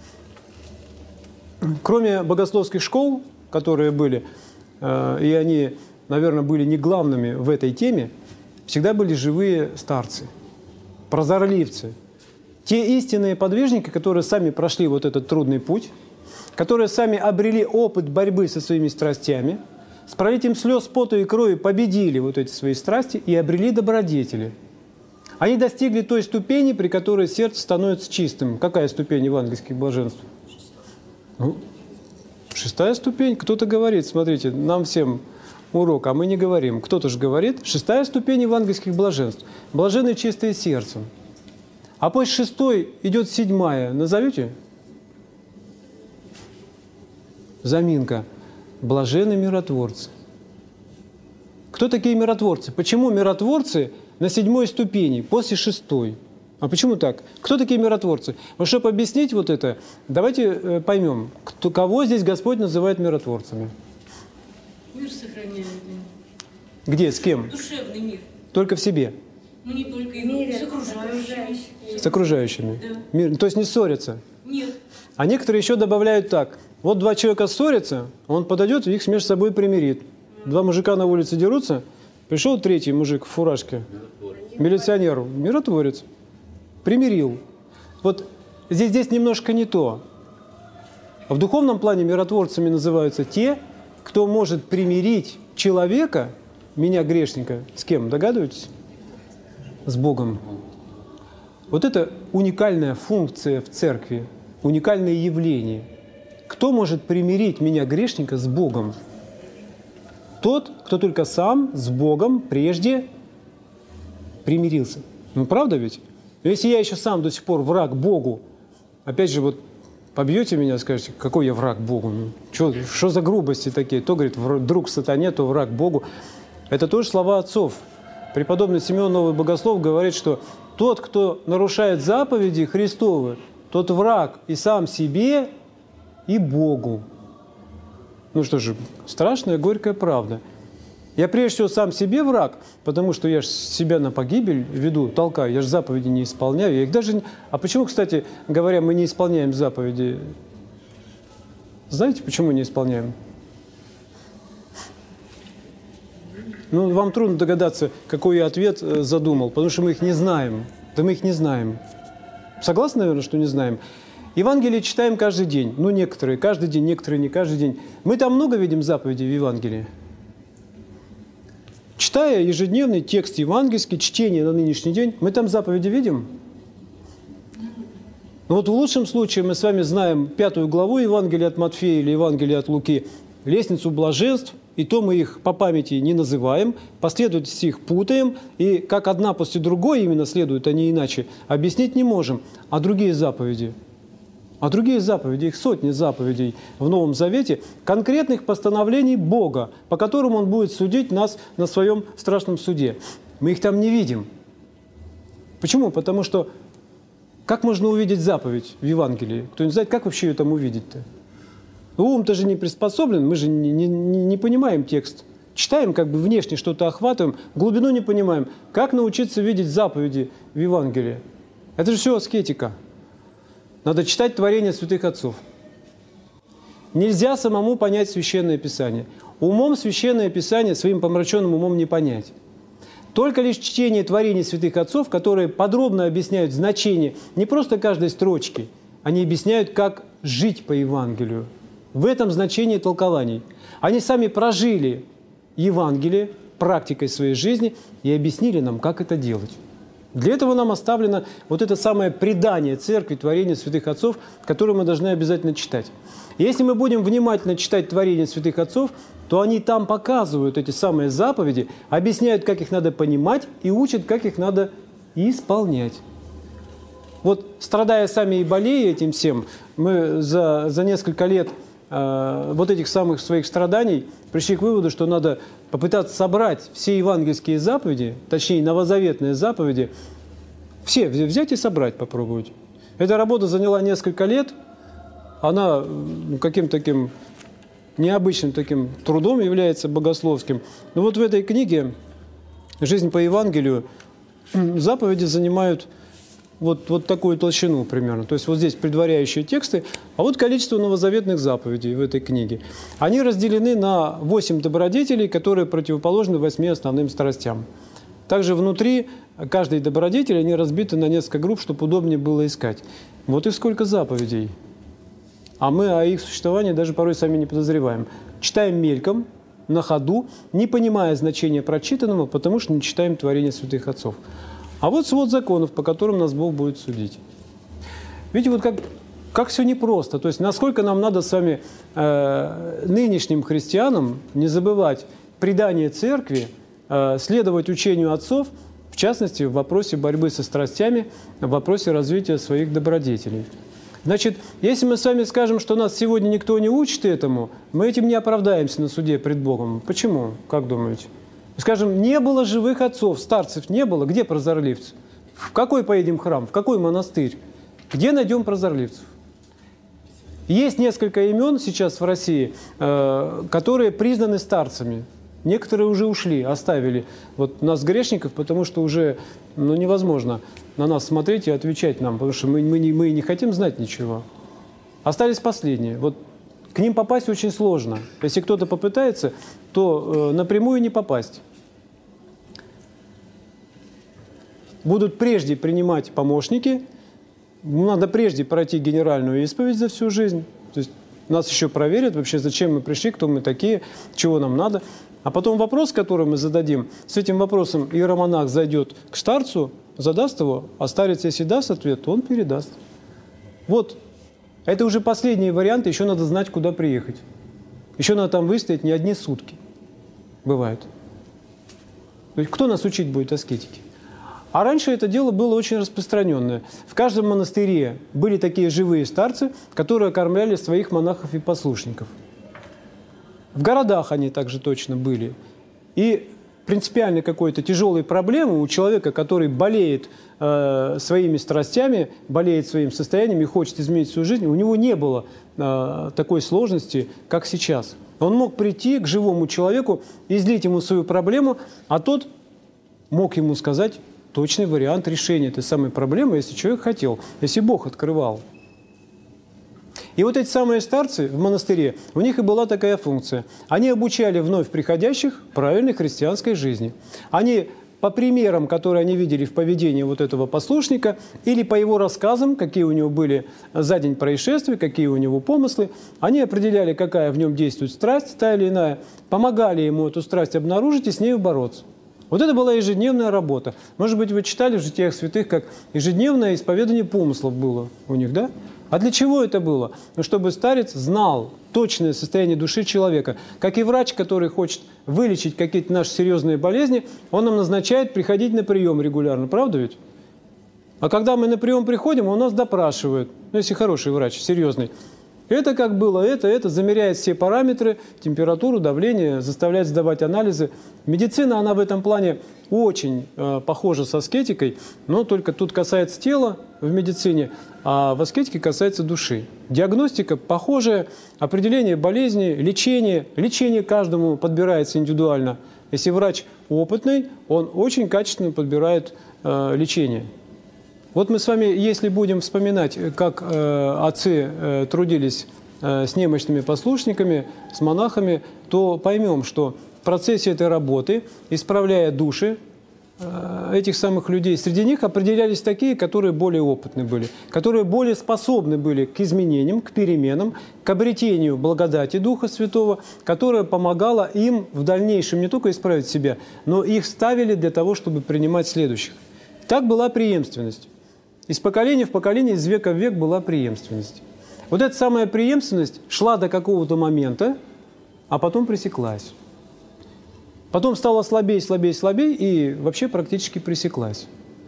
Кроме богословских школ, которые были, э, и они, наверное, были не главными в этой теме, всегда были живые старцы, прозорливцы. Те истинные подвижники, которые сами прошли вот этот трудный путь, которые сами обрели опыт борьбы со своими страстями, с пролитием слез, пота и крови победили вот эти свои страсти и обрели добродетели. Они достигли той ступени, при которой сердце становится чистым. Какая ступень евангельских блаженств? Ну, шестая ступень. Кто-то говорит, смотрите, нам всем урок, а мы не говорим. Кто-то же говорит, шестая ступень евангельских блаженств. Блаженны чистые сердцем. А после шестой идет седьмая. Назовете? Заминка. Блаженны миротворцы. Кто такие миротворцы? Почему миротворцы на седьмой ступени, после шестой? А почему так? Кто такие миротворцы? Вот чтобы объяснить вот это, давайте э, поймем, кто, кого здесь Господь называет миротворцами. Мир сохраняет. Где, с кем? Душевный мир. Только в себе? Ну не только и Мире, с окружающими. С окружающими? Да. Мир, то есть не ссорятся? Нет. А некоторые еще добавляют так. Вот два человека ссорятся, он подойдет и их между собой примирит. Два мужика на улице дерутся, пришел третий мужик в фуражке, милиционер, миротворец, примирил. Вот здесь, здесь немножко не то. В духовном плане миротворцами называются те, кто может примирить человека, меня, грешника, с кем, догадываетесь? С Богом. Вот это уникальная функция в церкви, уникальное явление. Кто может примирить меня, грешника, с Богом? Тот, кто только сам с Богом прежде примирился. Ну, правда ведь? Если я еще сам до сих пор враг Богу, опять же, вот побьете меня, скажете, какой я враг Богу? Ну, что, что за грубости такие? То, говорит, друг сатане, то враг Богу. Это тоже слова отцов. Преподобный Симеон Новый Богослов говорит, что тот, кто нарушает заповеди Христовы, тот враг и сам себе, и Богу. Ну что же, страшная, горькая правда. Я прежде всего сам себе враг, потому что я же себя на погибель веду, толкаю, я же заповеди не исполняю. Я их даже не... А почему, кстати говоря, мы не исполняем заповеди? Знаете, почему не исполняем? Ну, вам трудно догадаться, какой я ответ задумал, потому что мы их не знаем. Да мы их не знаем. Согласны, наверное, что не знаем? Евангелие читаем каждый день. Ну, некоторые каждый день, некоторые не каждый день. Мы там много видим заповедей в Евангелии. Читая ежедневный текст евангельский, чтение на нынешний день, мы там заповеди видим? Ну, вот в лучшем случае мы с вами знаем пятую главу Евангелия от Матфея или Евангелия от Луки, лестницу блаженств, и то мы их по памяти не называем, последовательности их путаем, и как одна после другой именно следуют, а не иначе, объяснить не можем. А другие заповеди? А другие заповеди, их сотни заповедей в Новом Завете, конкретных постановлений Бога, по которым Он будет судить нас на своем страшном суде. Мы их там не видим. Почему? Потому что как можно увидеть заповедь в Евангелии? Кто-нибудь знает, как вообще ее там увидеть-то? Ум-то же не приспособлен, мы же не, не, не понимаем текст. Читаем, как бы внешне что-то охватываем, глубину не понимаем. Как научиться видеть заповеди в Евангелии? Это же все аскетика. Надо читать творения святых отцов. Нельзя самому понять Священное Писание. Умом Священное Писание своим помраченным умом не понять. Только лишь чтение творений святых отцов, которые подробно объясняют значение не просто каждой строчки, они объясняют, как жить по Евангелию. В этом значении толкований. Они сами прожили Евангелие практикой своей жизни и объяснили нам, как это делать. Для этого нам оставлено вот это самое предание Церкви, творения святых отцов, которое мы должны обязательно читать. Если мы будем внимательно читать творения святых отцов, то они там показывают эти самые заповеди, объясняют, как их надо понимать, и учат, как их надо исполнять. Вот страдая сами и болея этим всем, мы за, за несколько лет э, вот этих самых своих страданий пришли к выводу, что надо попытаться собрать все евангельские заповеди, точнее новозаветные заповеди, все взять и собрать попробовать. Эта работа заняла несколько лет, она каким-то таким необычным таким трудом является богословским. Но вот в этой книге «Жизнь по Евангелию» заповеди занимают вот, вот такую толщину примерно. То есть вот здесь предваряющие тексты, а вот количество новозаветных заповедей в этой книге. Они разделены на восемь добродетелей, которые противоположны восьми основным страстям. Также внутри каждой добродетели они разбиты на несколько групп, чтобы удобнее было искать. Вот и сколько заповедей. А мы о их существовании даже порой сами не подозреваем. Читаем мельком, на ходу, не понимая значения прочитанного, потому что не читаем творения святых отцов. А вот свод законов, по которым нас Бог будет судить. Видите, вот как, как все непросто. То есть насколько нам надо с вами э, нынешним христианам не забывать предание церкви, э, следовать учению отцов, в частности, в вопросе борьбы со страстями, в вопросе развития своих добродетелей. Значит, если мы с вами скажем, что нас сегодня никто не учит этому, мы этим не оправдаемся на суде пред Богом. Почему? Как думаете? Скажем, не было живых отцов, старцев не было. Где прозорливцы? В какой поедем храм? В какой монастырь? Где найдем прозорливцев? Есть несколько имен сейчас в России, э, которые признаны старцами. Некоторые уже ушли, оставили вот нас, грешников, потому что уже ну, невозможно на нас смотреть и отвечать нам, потому что мы, мы, не, мы не хотим знать ничего. Остались последние. Вот к ним попасть очень сложно. Если кто-то попытается, то э, напрямую не попасть. Будут прежде принимать помощники, надо прежде пройти генеральную исповедь за всю жизнь. То есть нас еще проверят вообще, зачем мы пришли, кто мы такие, чего нам надо. А потом вопрос, который мы зададим, с этим вопросом иеромонах зайдет к старцу, задаст его, а старец, если даст ответ, то он передаст. Вот. Это уже последние варианты, еще надо знать, куда приехать. Еще надо там выстоять не одни сутки. Бывает. То есть кто нас учить будет аскетике? А раньше это дело было очень распространенное. В каждом монастыре были такие живые старцы, которые окормляли своих монахов и послушников. В городах они также точно были. И принципиально какой-то тяжелой проблемы у человека, который болеет э, своими страстями, болеет своим состоянием и хочет изменить свою жизнь, у него не было э, такой сложности, как сейчас. Он мог прийти к живому человеку, излить ему свою проблему, а тот мог ему сказать точный вариант решения этой самой проблемы, если человек хотел, если Бог открывал. И вот эти самые старцы в монастыре, у них и была такая функция. Они обучали вновь приходящих правильной христианской жизни. Они по примерам, которые они видели в поведении вот этого послушника, или по его рассказам, какие у него были за день происшествия, какие у него помыслы, они определяли, какая в нем действует страсть, та или иная, помогали ему эту страсть обнаружить и с нею бороться. Вот это была ежедневная работа. Может быть, вы читали в житиях святых, как ежедневное исповедание помыслов было у них, да? А для чего это было? Ну, чтобы старец знал точное состояние души человека. Как и врач, который хочет вылечить какие-то наши серьезные болезни, он нам назначает приходить на прием регулярно. Правда ведь? А когда мы на прием приходим, он нас допрашивает. Ну, если хороший врач, серьезный. Это как было, это, это, замеряет все параметры, температуру, давление, заставляет сдавать анализы. Медицина, она в этом плане очень э, похожа с аскетикой, но только тут касается тела в медицине, а в аскетике касается души. Диагностика похожая, определение болезни, лечение. Лечение каждому подбирается индивидуально. Если врач опытный, он очень качественно подбирает э, лечение. Вот мы с вами, если будем вспоминать, как э, отцы э, трудились э, с немощными послушниками, с монахами, то поймем, что в процессе этой работы, исправляя души э, этих самых людей, среди них определялись такие, которые более опытны были, которые более способны были к изменениям, к переменам, к обретению благодати Духа Святого, которая помогала им в дальнейшем не только исправить себя, но их ставили для того, чтобы принимать следующих. Так была преемственность. Из поколения в поколение, из века в век была преемственность. Вот эта самая преемственность шла до какого-то момента, а потом пресеклась. Потом стала слабее, слабее, слабее и вообще практически пресеклась.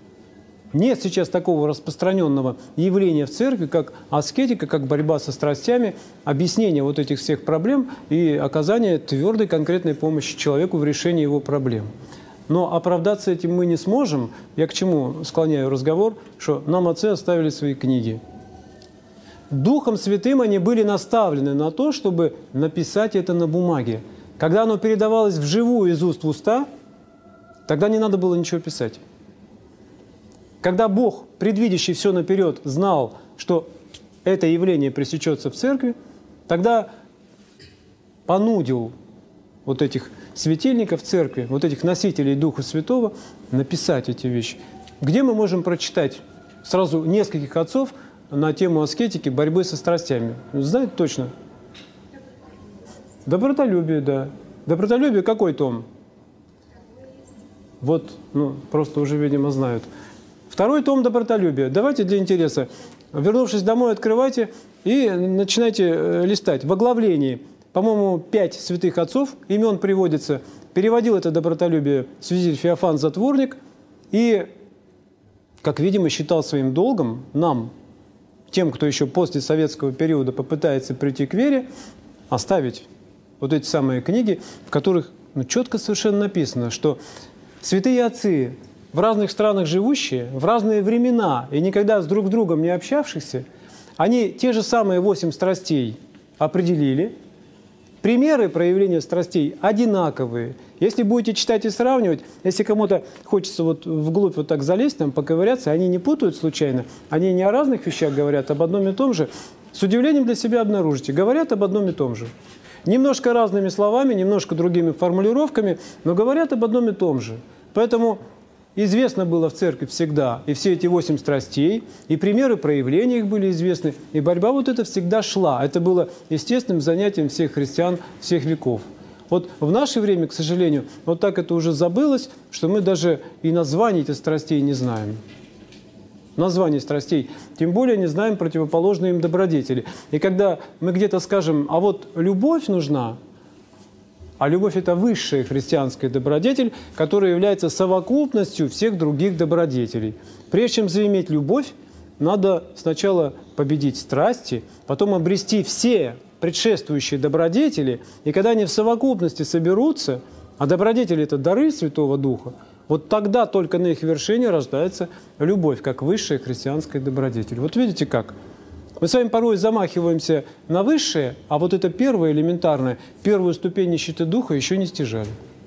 Нет сейчас такого распространенного явления в церкви, как аскетика, как борьба со страстями, объяснение вот этих всех проблем и оказание твердой конкретной помощи человеку в решении его проблем. Но оправдаться этим мы не сможем. Я к чему склоняю разговор, что нам отцы оставили свои книги. Духом Святым они были наставлены на то, чтобы написать это на бумаге. Когда оно передавалось вживую из уст в уста, тогда не надо было ничего писать. Когда Бог, предвидящий все наперед, знал, что это явление пресечется в церкви, тогда понудил вот этих светильников церкви, вот этих носителей Духа Святого, написать эти вещи. Где мы можем прочитать сразу нескольких отцов на тему аскетики, борьбы со страстями? Знаете точно? Добротолюбие, да. Добротолюбие какой том? Вот, ну, просто уже, видимо, знают. Второй том добротолюбия. Давайте для интереса. Вернувшись домой, открывайте и начинайте листать. В оглавлении, по-моему, пять святых отцов, имен приводится. Переводил это добротолюбие святитель Феофан Затворник. И, как видимо, считал своим долгом нам, тем, кто еще после советского периода попытается прийти к вере, оставить вот эти самые книги, в которых ну, четко совершенно написано, что святые отцы, в разных странах живущие, в разные времена и никогда с друг другом не общавшихся, они те же самые восемь страстей определили. Примеры проявления страстей одинаковые. Если будете читать и сравнивать, если кому-то хочется вот вглубь вот так залезть, там, поковыряться, они не путают случайно, они не о разных вещах говорят, об одном и том же. С удивлением для себя обнаружите, говорят об одном и том же. Немножко разными словами, немножко другими формулировками, но говорят об одном и том же. Поэтому известно было в церкви всегда, и все эти восемь страстей, и примеры проявления их были известны, и борьба вот эта всегда шла. Это было естественным занятием всех христиан всех веков. Вот в наше время, к сожалению, вот так это уже забылось, что мы даже и названий этих страстей не знаем. Названий страстей. Тем более не знаем противоположные им добродетели. И когда мы где-то скажем, а вот любовь нужна, а любовь – это высшая христианская добродетель, которая является совокупностью всех других добродетелей. Прежде чем заиметь любовь, надо сначала победить страсти, потом обрести все предшествующие добродетели, и когда они в совокупности соберутся, а добродетели – это дары Святого Духа, вот тогда только на их вершине рождается любовь, как высшая христианская добродетель. Вот видите как? Мы с вами порой замахиваемся на высшее, а вот это первое, элементарное, первую ступень нищеты духа еще не стяжали.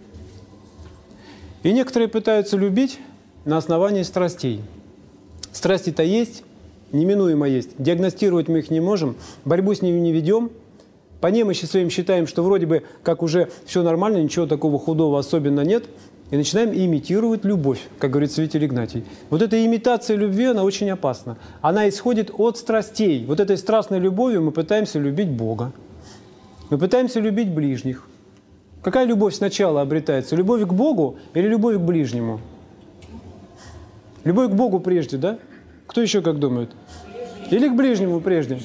И некоторые пытаются любить на основании страстей. Страсти-то есть, неминуемо есть. Диагностировать мы их не можем, борьбу с ними не ведем. По немощи своим считаем, что вроде бы как уже все нормально, ничего такого худого особенно нет. И начинаем имитировать любовь, как говорит святитель Игнатий. Вот эта имитация любви, она очень опасна. Она исходит от страстей. Вот этой страстной любовью мы пытаемся любить Бога. Мы пытаемся любить ближних. Какая любовь сначала обретается? Любовь к Богу или любовь к ближнему? Любовь к Богу прежде, да? Кто еще как думает? Или к ближнему прежде?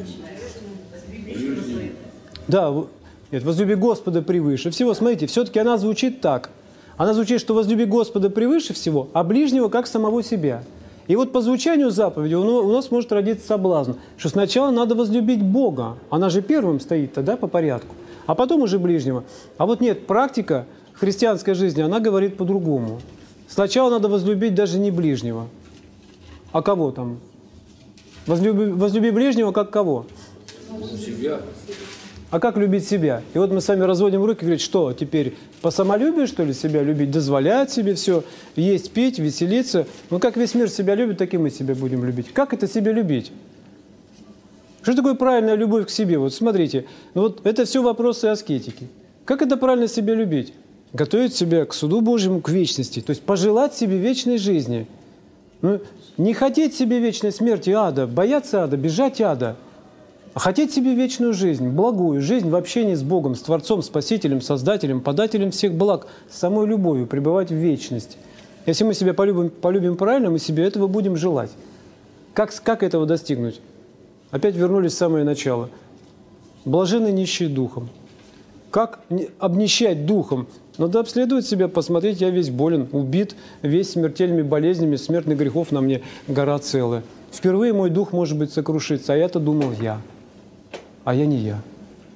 Да, нет, возлюби Господа превыше всего. Смотрите, все-таки она звучит так. Она звучит, что возлюби Господа превыше всего, а ближнего как самого себя. И вот по звучанию заповеди у нас может родиться соблазн, что сначала надо возлюбить Бога. Она же первым стоит тогда по порядку, а потом уже ближнего. А вот нет, практика христианской жизни, она говорит по-другому. Сначала надо возлюбить даже не ближнего. А кого там? Возлюби, возлюби ближнего как кого? Себя. А как любить себя? И вот мы с вами разводим руки и говорим, что теперь по самолюбию, что ли, себя любить, дозволять себе все, есть, пить, веселиться. Ну, как весь мир себя любит, так и мы себя будем любить. Как это себя любить? Что такое правильная любовь к себе? Вот смотрите, ну вот это все вопросы аскетики. Как это правильно себя любить? Готовить себя к суду Божьему, к вечности. То есть пожелать себе вечной жизни. Ну, не хотеть себе вечной смерти ада, бояться ада, бежать ада. А хотеть себе вечную жизнь, благую жизнь в общении с Богом, с Творцом, Спасителем, Создателем, подателем всех благ, с самой любовью, пребывать в вечности. Если мы себя полюбим, полюбим правильно, мы себе этого будем желать. Как, как этого достигнуть? Опять вернулись в самое начало. Блаженны нищие духом. Как обнищать духом? Надо обследовать себя, посмотреть, я весь болен, убит, весь смертельными болезнями, смертных грехов на мне гора целая. Впервые мой дух, может быть, сокрушится, а я-то думал я. А я не я.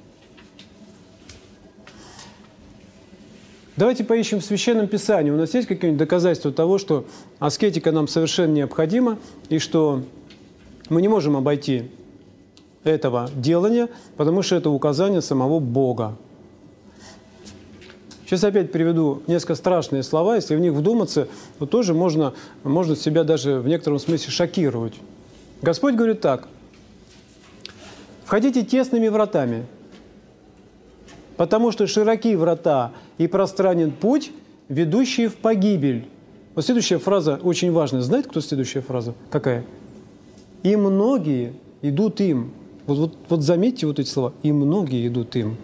Давайте поищем в Священном Писании. У нас есть какие-нибудь доказательства того, что аскетика нам совершенно необходима, и что мы не можем обойти этого делания, потому что это указание самого Бога. Сейчас опять приведу несколько страшные слова, если в них вдуматься, то тоже можно, можно себя даже в некотором смысле шокировать. Господь говорит так: «Входите тесными вратами, потому что широки врата и пространен путь, ведущий в погибель». Вот следующая фраза очень важная. Знаете, кто следующая фраза? Какая? «И многие идут им». Вот, вот, вот заметьте вот эти слова. «И многие идут им».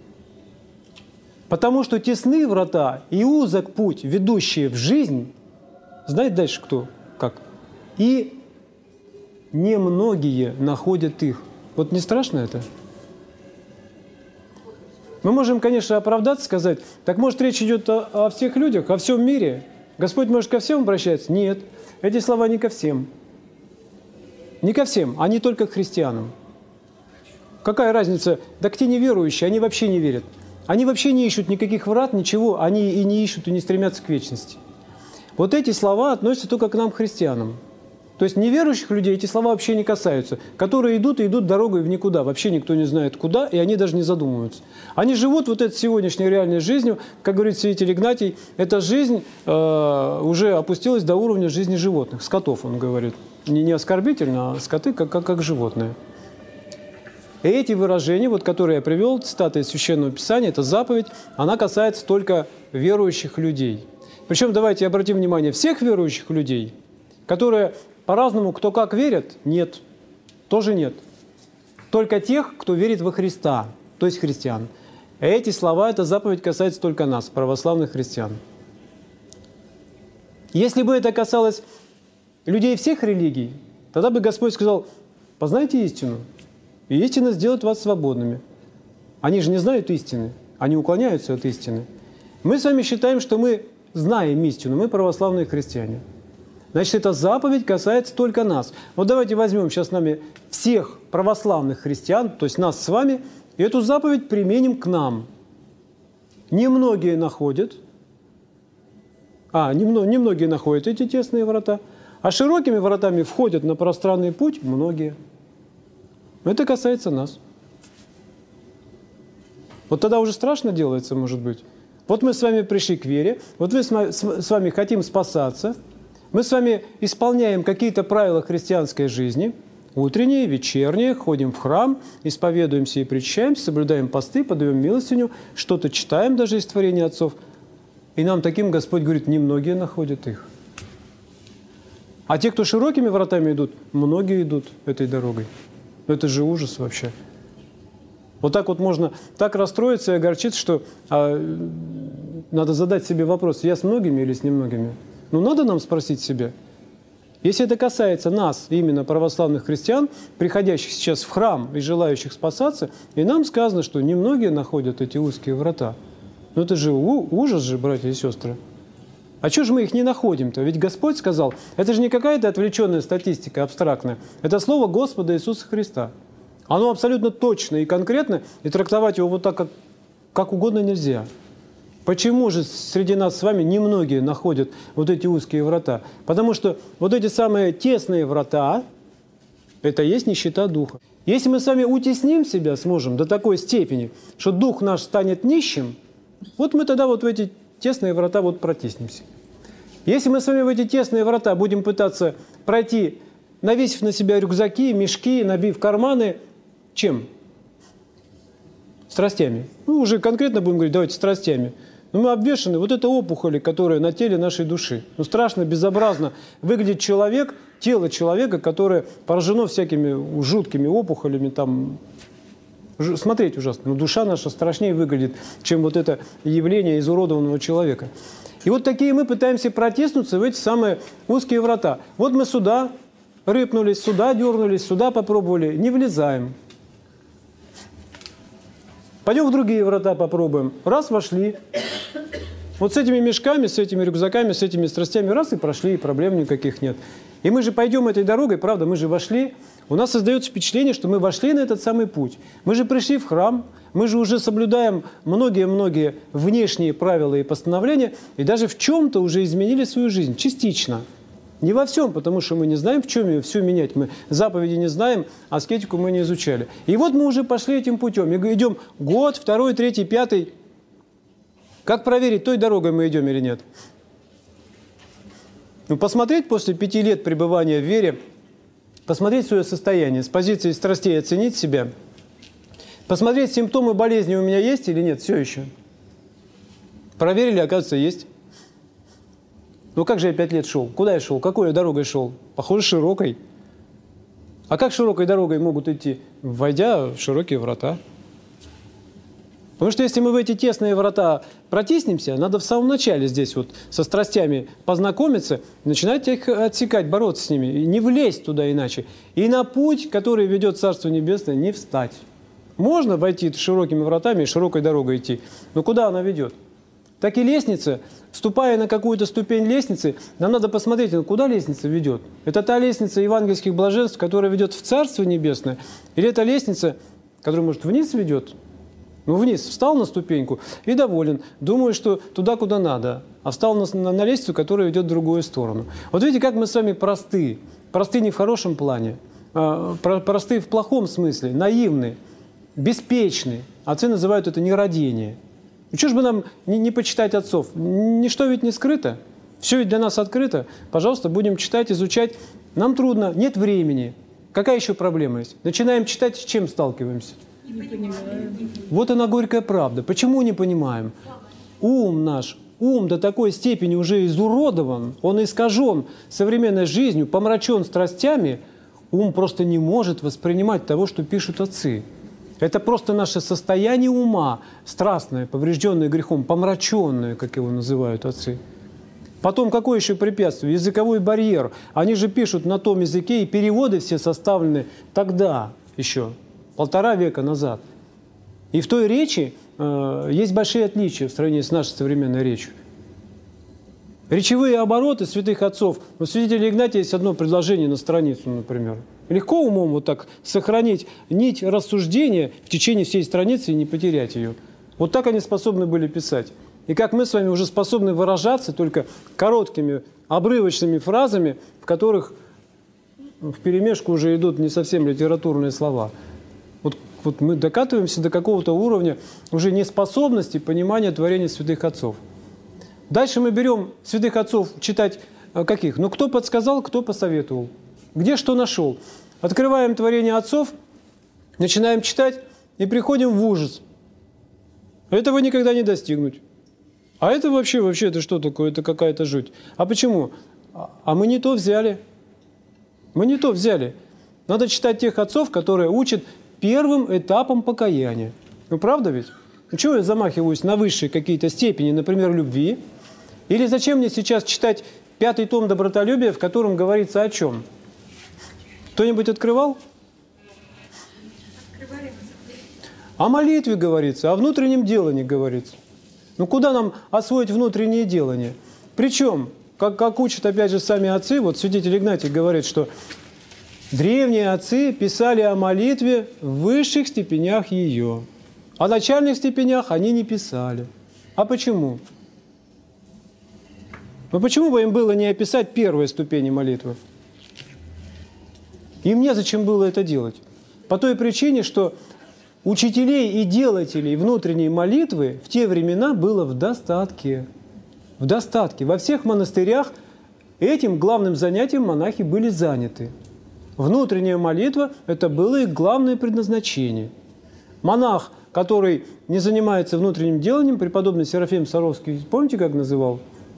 Потому что тесны врата и узок путь, ведущий в жизнь. Знаете дальше кто? Как? «И немногие находят их». Вот не страшно это? Мы можем, конечно, оправдаться, сказать, так может речь идет о, о всех людях, о всем мире? Господь может ко всем обращаться? Нет, эти слова не ко всем. Не ко всем, они только к христианам. Какая разница? Так те неверующие, они вообще не верят. Они вообще не ищут никаких врат, ничего, они и не ищут, и не стремятся к вечности. Вот эти слова относятся только к нам, христианам. То есть неверующих людей эти слова вообще не касаются, которые идут и идут дорогой в никуда, вообще никто не знает куда, и они даже не задумываются. Они живут вот этой сегодняшней реальной жизнью, как говорит святитель Игнатий, эта жизнь э, уже опустилась до уровня жизни животных, скотов, он говорит. Не, не оскорбительно, а скоты как, как, как животные. И эти выражения, вот, которые я привел, цитаты из Священного Писания, это заповедь, она касается только верующих людей. Причем давайте обратим внимание, всех верующих людей, которые по-разному кто как верят, нет, тоже нет. Только тех, кто верит во Христа, то есть христиан. И эти слова, эта заповедь касается только нас, православных христиан. Если бы это касалось людей всех религий, тогда бы Господь сказал: познайте истину, и истина сделает вас свободными. Они же не знают истины, они уклоняются от истины. Мы с вами считаем, что мы знаем истину, мы православные христиане. Значит, эта заповедь касается только нас. Вот давайте возьмем сейчас с нами всех православных христиан, то есть нас с вами, и эту заповедь применим к нам. Немногие находят, а, немногие находят эти тесные врата, а широкими вратами входят на пространный путь многие. Это касается нас. Вот тогда уже страшно делается, может быть. Вот мы с вами пришли к вере, вот мы с вами хотим спасаться, мы с вами исполняем какие-то правила христианской жизни, утренние, вечерние, ходим в храм, исповедуемся и причащаемся, соблюдаем посты, подаем милостыню, что-то читаем даже из творения отцов. И нам таким Господь говорит: немногие находят их. А те, кто широкими вратами идут, многие идут этой дорогой. Это же ужас вообще. Вот так вот можно так расстроиться и огорчиться, что а, надо задать себе вопрос: я с многими или с немногими? Ну, надо нам спросить себя. Если это касается нас, именно православных христиан, приходящих сейчас в храм и желающих спасаться, и нам сказано, что немногие находят эти узкие врата. Ну, это же ужас же, братья и сестры. А чего же мы их не находим-то? Ведь Господь сказал, это же не какая-то отвлеченная статистика абстрактная, это слово Господа Иисуса Христа. Оно абсолютно точно и конкретно, и трактовать его вот так, как, как угодно нельзя. Почему же среди нас с вами немногие находят вот эти узкие врата? Потому что вот эти самые тесные врата – это есть нищета духа. Если мы с вами утесним себя, сможем до такой степени, что дух наш станет нищим, вот мы тогда вот в эти тесные врата вот протиснемся. Если мы с вами в эти тесные врата будем пытаться пройти, навесив на себя рюкзаки, мешки, набив карманы, чем? Страстями. Ну, уже конкретно будем говорить, давайте страстями. Но мы обвешаны вот это опухоли, которые на теле нашей души. Ну, страшно, безобразно выглядит человек, тело человека, которое поражено всякими жуткими опухолями, там, смотреть ужасно. Но душа наша страшнее выглядит, чем вот это явление изуродованного человека. И вот такие мы пытаемся протиснуться в эти самые узкие врата. Вот мы сюда рыпнулись, сюда дернулись, сюда попробовали, не влезаем. Пойдем в другие врата попробуем. Раз, вошли. Вот с этими мешками, с этими рюкзаками, с этими страстями раз и прошли, и проблем никаких нет. И мы же пойдем этой дорогой, правда, мы же вошли. У нас создается впечатление, что мы вошли на этот самый путь. Мы же пришли в храм, мы же уже соблюдаем многие-многие внешние правила и постановления, и даже в чем-то уже изменили свою жизнь, частично. Не во всем, потому что мы не знаем, в чем ее все менять. Мы заповеди не знаем, аскетику мы не изучали. И вот мы уже пошли этим путем. И идем год, второй, третий, пятый. Как проверить, той дорогой мы идем или нет? Ну, посмотреть после пяти лет пребывания в вере, посмотреть свое состояние, с позиции страстей оценить себя, посмотреть, симптомы болезни у меня есть или нет, все еще. Проверили, оказывается, есть. Ну как же я пять лет шел? Куда я шел? Какой я дорогой шел? Похоже, широкой. А как широкой дорогой могут идти? Войдя в широкие врата. Потому что если мы в эти тесные врата протиснемся, надо в самом начале здесь вот со страстями познакомиться, начинать их отсекать, бороться с ними, и не влезть туда иначе. И на путь, который ведет Царство Небесное, не встать. Можно войти широкими вратами и широкой дорогой идти, но куда она ведет? Так и лестница, вступая на какую-то ступень лестницы, нам надо посмотреть, куда лестница ведет. Это та лестница евангельских блаженств, которая ведет в Царство Небесное, или это лестница, которая, может, вниз ведет? Ну, вниз, встал на ступеньку и доволен, думаю, что туда, куда надо, а встал на, на, на лестницу, которая ведет в другую сторону. Вот видите, как мы с вами просты. Просты не в хорошем плане, а просты в плохом смысле, наивны, беспечны. Отцы называют это нерадение. Ну, что ж бы нам не, не почитать отцов? Ничто ведь не скрыто, все ведь для нас открыто. Пожалуйста, будем читать, изучать. Нам трудно, нет времени. Какая еще проблема есть? Начинаем читать, с чем сталкиваемся? Не понимаю. Вот она горькая правда. Почему не понимаем? Ум наш, ум до такой степени уже изуродован, он искажен современной жизнью, помрачен страстями, ум просто не может воспринимать того, что пишут отцы. Это просто наше состояние ума, страстное, поврежденное грехом, помраченное, как его называют отцы. Потом какое еще препятствие? Языковой барьер. Они же пишут на том языке, и переводы все составлены тогда еще, полтора века назад. И в той речи э, есть большие отличия в сравнении с нашей современной речью. Речевые обороты святых отцов. У святителя Игнатия есть одно предложение на страницу, например. Легко умом вот так сохранить нить рассуждения в течение всей страницы и не потерять ее. Вот так они способны были писать. И как мы с вами уже способны выражаться только короткими, обрывочными фразами, в которых вперемешку уже идут не совсем литературные слова. Вот, вот мы докатываемся до какого-то уровня уже неспособности понимания творения святых отцов. Дальше мы берем святых отцов читать каких? Ну, кто подсказал, кто посоветовал. Где что нашел. Открываем творение отцов, начинаем читать и приходим в ужас. Этого никогда не достигнуть. А это вообще, вообще, это что такое? Это какая-то жуть. А почему? А мы не то взяли. Мы не то взяли. Надо читать тех отцов, которые учат первым этапом покаяния. Ну, правда ведь? Ну, чего я замахиваюсь на высшие какие-то степени, например, любви? Или зачем мне сейчас читать пятый том добротолюбия, в котором говорится о чем? Кто-нибудь открывал? О молитве говорится, о внутреннем делании говорится. Ну, куда нам освоить внутреннее делание? Причем, как, как учат опять же сами отцы, вот святитель Игнатий говорит, что древние отцы писали о молитве в высших степенях ее. О начальных степенях они не писали. А почему? Ну почему бы им было не описать первые ступени молитвы? Им незачем было это делать. По той причине, что учителей и делателей внутренней молитвы в те времена было в достатке. В достатке. Во всех монастырях этим главным занятием монахи были заняты. Внутренняя молитва – это было их главное предназначение. Монах, который не занимается внутренним деланием, преподобный Серафим Саровский, помните, как называл?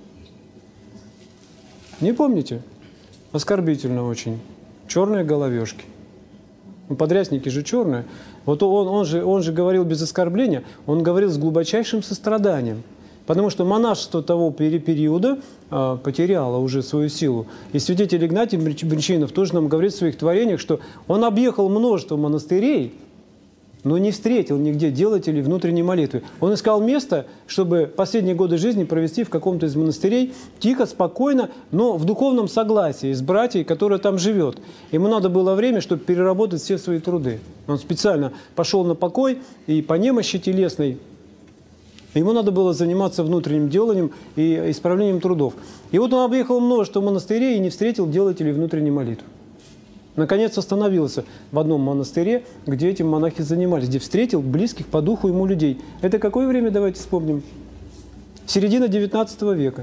Не помните? Оскорбительно очень. Черные головешки. Ну, подрясники же черные. Вот он, он, же, он же говорил без оскорбления, он говорил с глубочайшим состраданием. Потому что монашество того периода а, потеряло уже свою силу. И святитель Игнатий Бринчанинов тоже нам говорит в своих творениях, что он объехал множество монастырей, но не встретил нигде делателей внутренней молитвы. Он искал место, чтобы последние годы жизни провести в каком-то из монастырей тихо, спокойно, но в духовном согласии с братьей, которая там живет. Ему надо было время, чтобы переработать все свои труды. Он специально пошел на покой и по немощи телесной Ему надо было заниматься внутренним деланием и исправлением трудов. И вот он объехал множество монастырей и не встретил делателей внутренней молитвы. Наконец остановился в одном монастыре, где этим монахи занимались, где встретил близких по духу ему людей. Это какое время, давайте вспомним? Середина девятнадцатого века.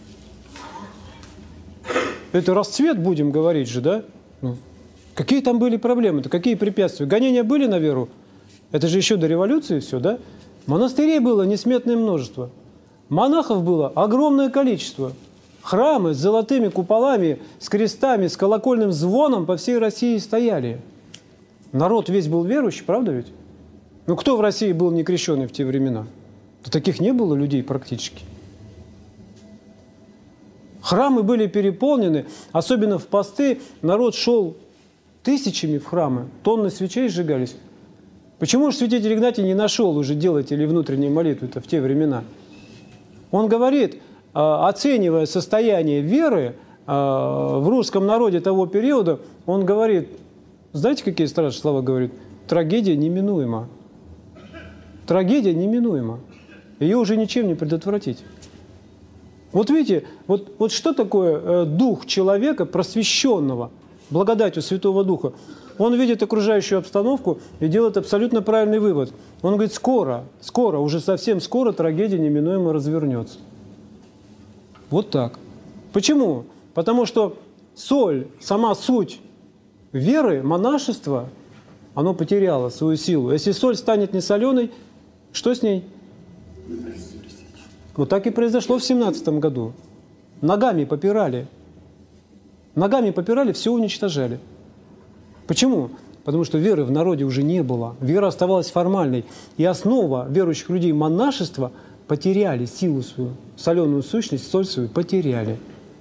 Это расцвет, будем говорить же, да? Ну, какие там были проблемы-то, какие препятствия? Гонения были на веру? Это же еще до революции все, да? Монастырей было несметное множество. Монахов было огромное количество. Храмы с золотыми куполами, с крестами, с колокольным звоном по всей России стояли. Народ весь был верующий, правда ведь? Ну кто в России был не крещеный в те времена? Да таких не было людей практически. Храмы были переполнены, особенно в посты. Народ шел тысячами в храмы, тонны свечей сжигались. Почему же святитель Игнатий не нашел уже делателей внутренней молитвы-то в те времена? Он говорит, оценивая состояние веры в русском народе того периода, он говорит, знаете, какие страшные слова говорит? Трагедия неминуема. Трагедия неминуема. Ее уже ничем не предотвратить. Вот видите, вот, вот что такое дух человека просвещенного, благодатью Святого Духа? Он видит окружающую обстановку и делает абсолютно правильный вывод. Он говорит, скоро, скоро, уже совсем скоро трагедия неминуемо развернется. Вот так. Почему? Потому что соль, сама суть веры, монашества, оно потеряло свою силу. Если соль станет несоленой, что с ней? Вот так и произошло в семнадцатом году. Ногами попирали. Ногами попирали, все уничтожали. Почему? Потому что веры в народе уже не было. Вера оставалась формальной. И основа верующих людей монашества потеряли силу свою, соленую сущность, соль свою потеряли.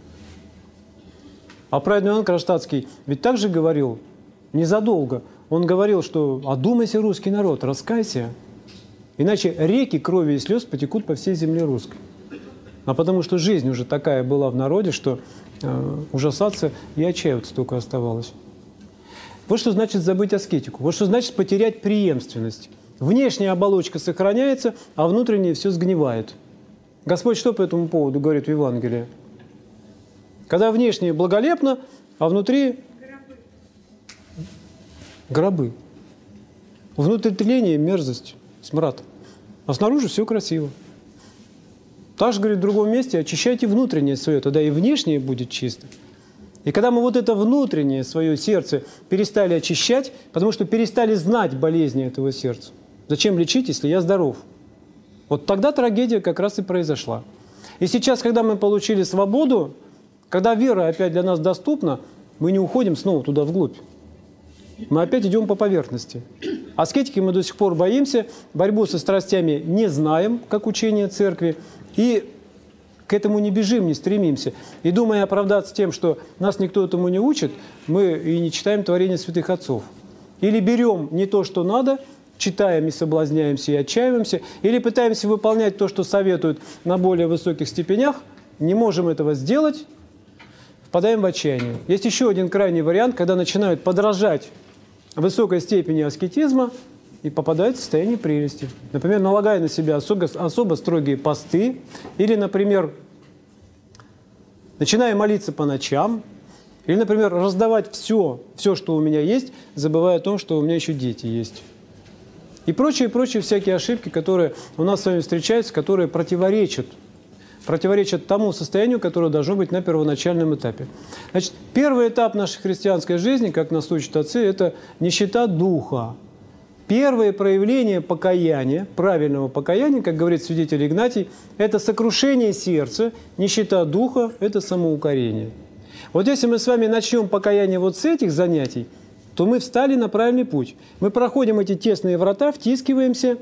А праведный Иоанн Кронштадтский ведь также говорил, незадолго, он говорил, что «одумайся, русский народ, раскайся, иначе реки крови и слез потекут по всей земле русской». А потому что жизнь уже такая была в народе, что э, ужасаться и отчаиваться только оставалось. Вот что значит забыть аскетику. Вот что значит потерять преемственность. Внешняя оболочка сохраняется, а внутреннее все сгнивает. Господь что по этому поводу говорит в Евангелии? Когда внешнее благолепно, а внутри гробы. Внутри тление, мерзость, смрад. А снаружи все красиво. Также, говорит, в другом месте, очищайте внутреннее свое, тогда и внешнее будет чисто. И когда мы вот это внутреннее свое сердце перестали очищать, потому что перестали знать болезни этого сердца. Зачем лечить, если я здоров? Вот тогда трагедия как раз и произошла. И сейчас, когда мы получили свободу, когда вера опять для нас доступна, мы не уходим снова туда вглубь. Мы опять идем по поверхности. Аскетики мы до сих пор боимся, борьбу со страстями не знаем, как учение церкви, и к этому не бежим, не стремимся. И думая оправдаться тем, что нас никто этому не учит, мы и не читаем творения святых отцов. Или берем не то, что надо, читаем и соблазняемся и отчаиваемся, или пытаемся выполнять то, что советуют на более высоких степенях, не можем этого сделать, впадаем в отчаяние. Есть еще один крайний вариант, когда начинают подражать высокой степени аскетизма и попадают в состояние прелести. Например, налагая на себя особо, особо строгие посты, или, например, начиная молиться по ночам, или, например, раздавать все, все, что у меня есть, забывая о том, что у меня еще дети есть. И прочие, прочие всякие ошибки, которые у нас с вами встречаются, которые противоречат, противоречат тому состоянию, которое должно быть на первоначальном этапе. Значит, первый этап нашей христианской жизни, как нас учат отцы, это нищета духа. Первое проявление покаяния, правильного покаяния, как говорит святитель Игнатий, это сокрушение сердца, нищета духа – это самоукорение. Вот если мы с вами начнем покаяние вот с этих занятий, то мы встали на правильный путь. Мы проходим эти тесные врата, втискиваемся,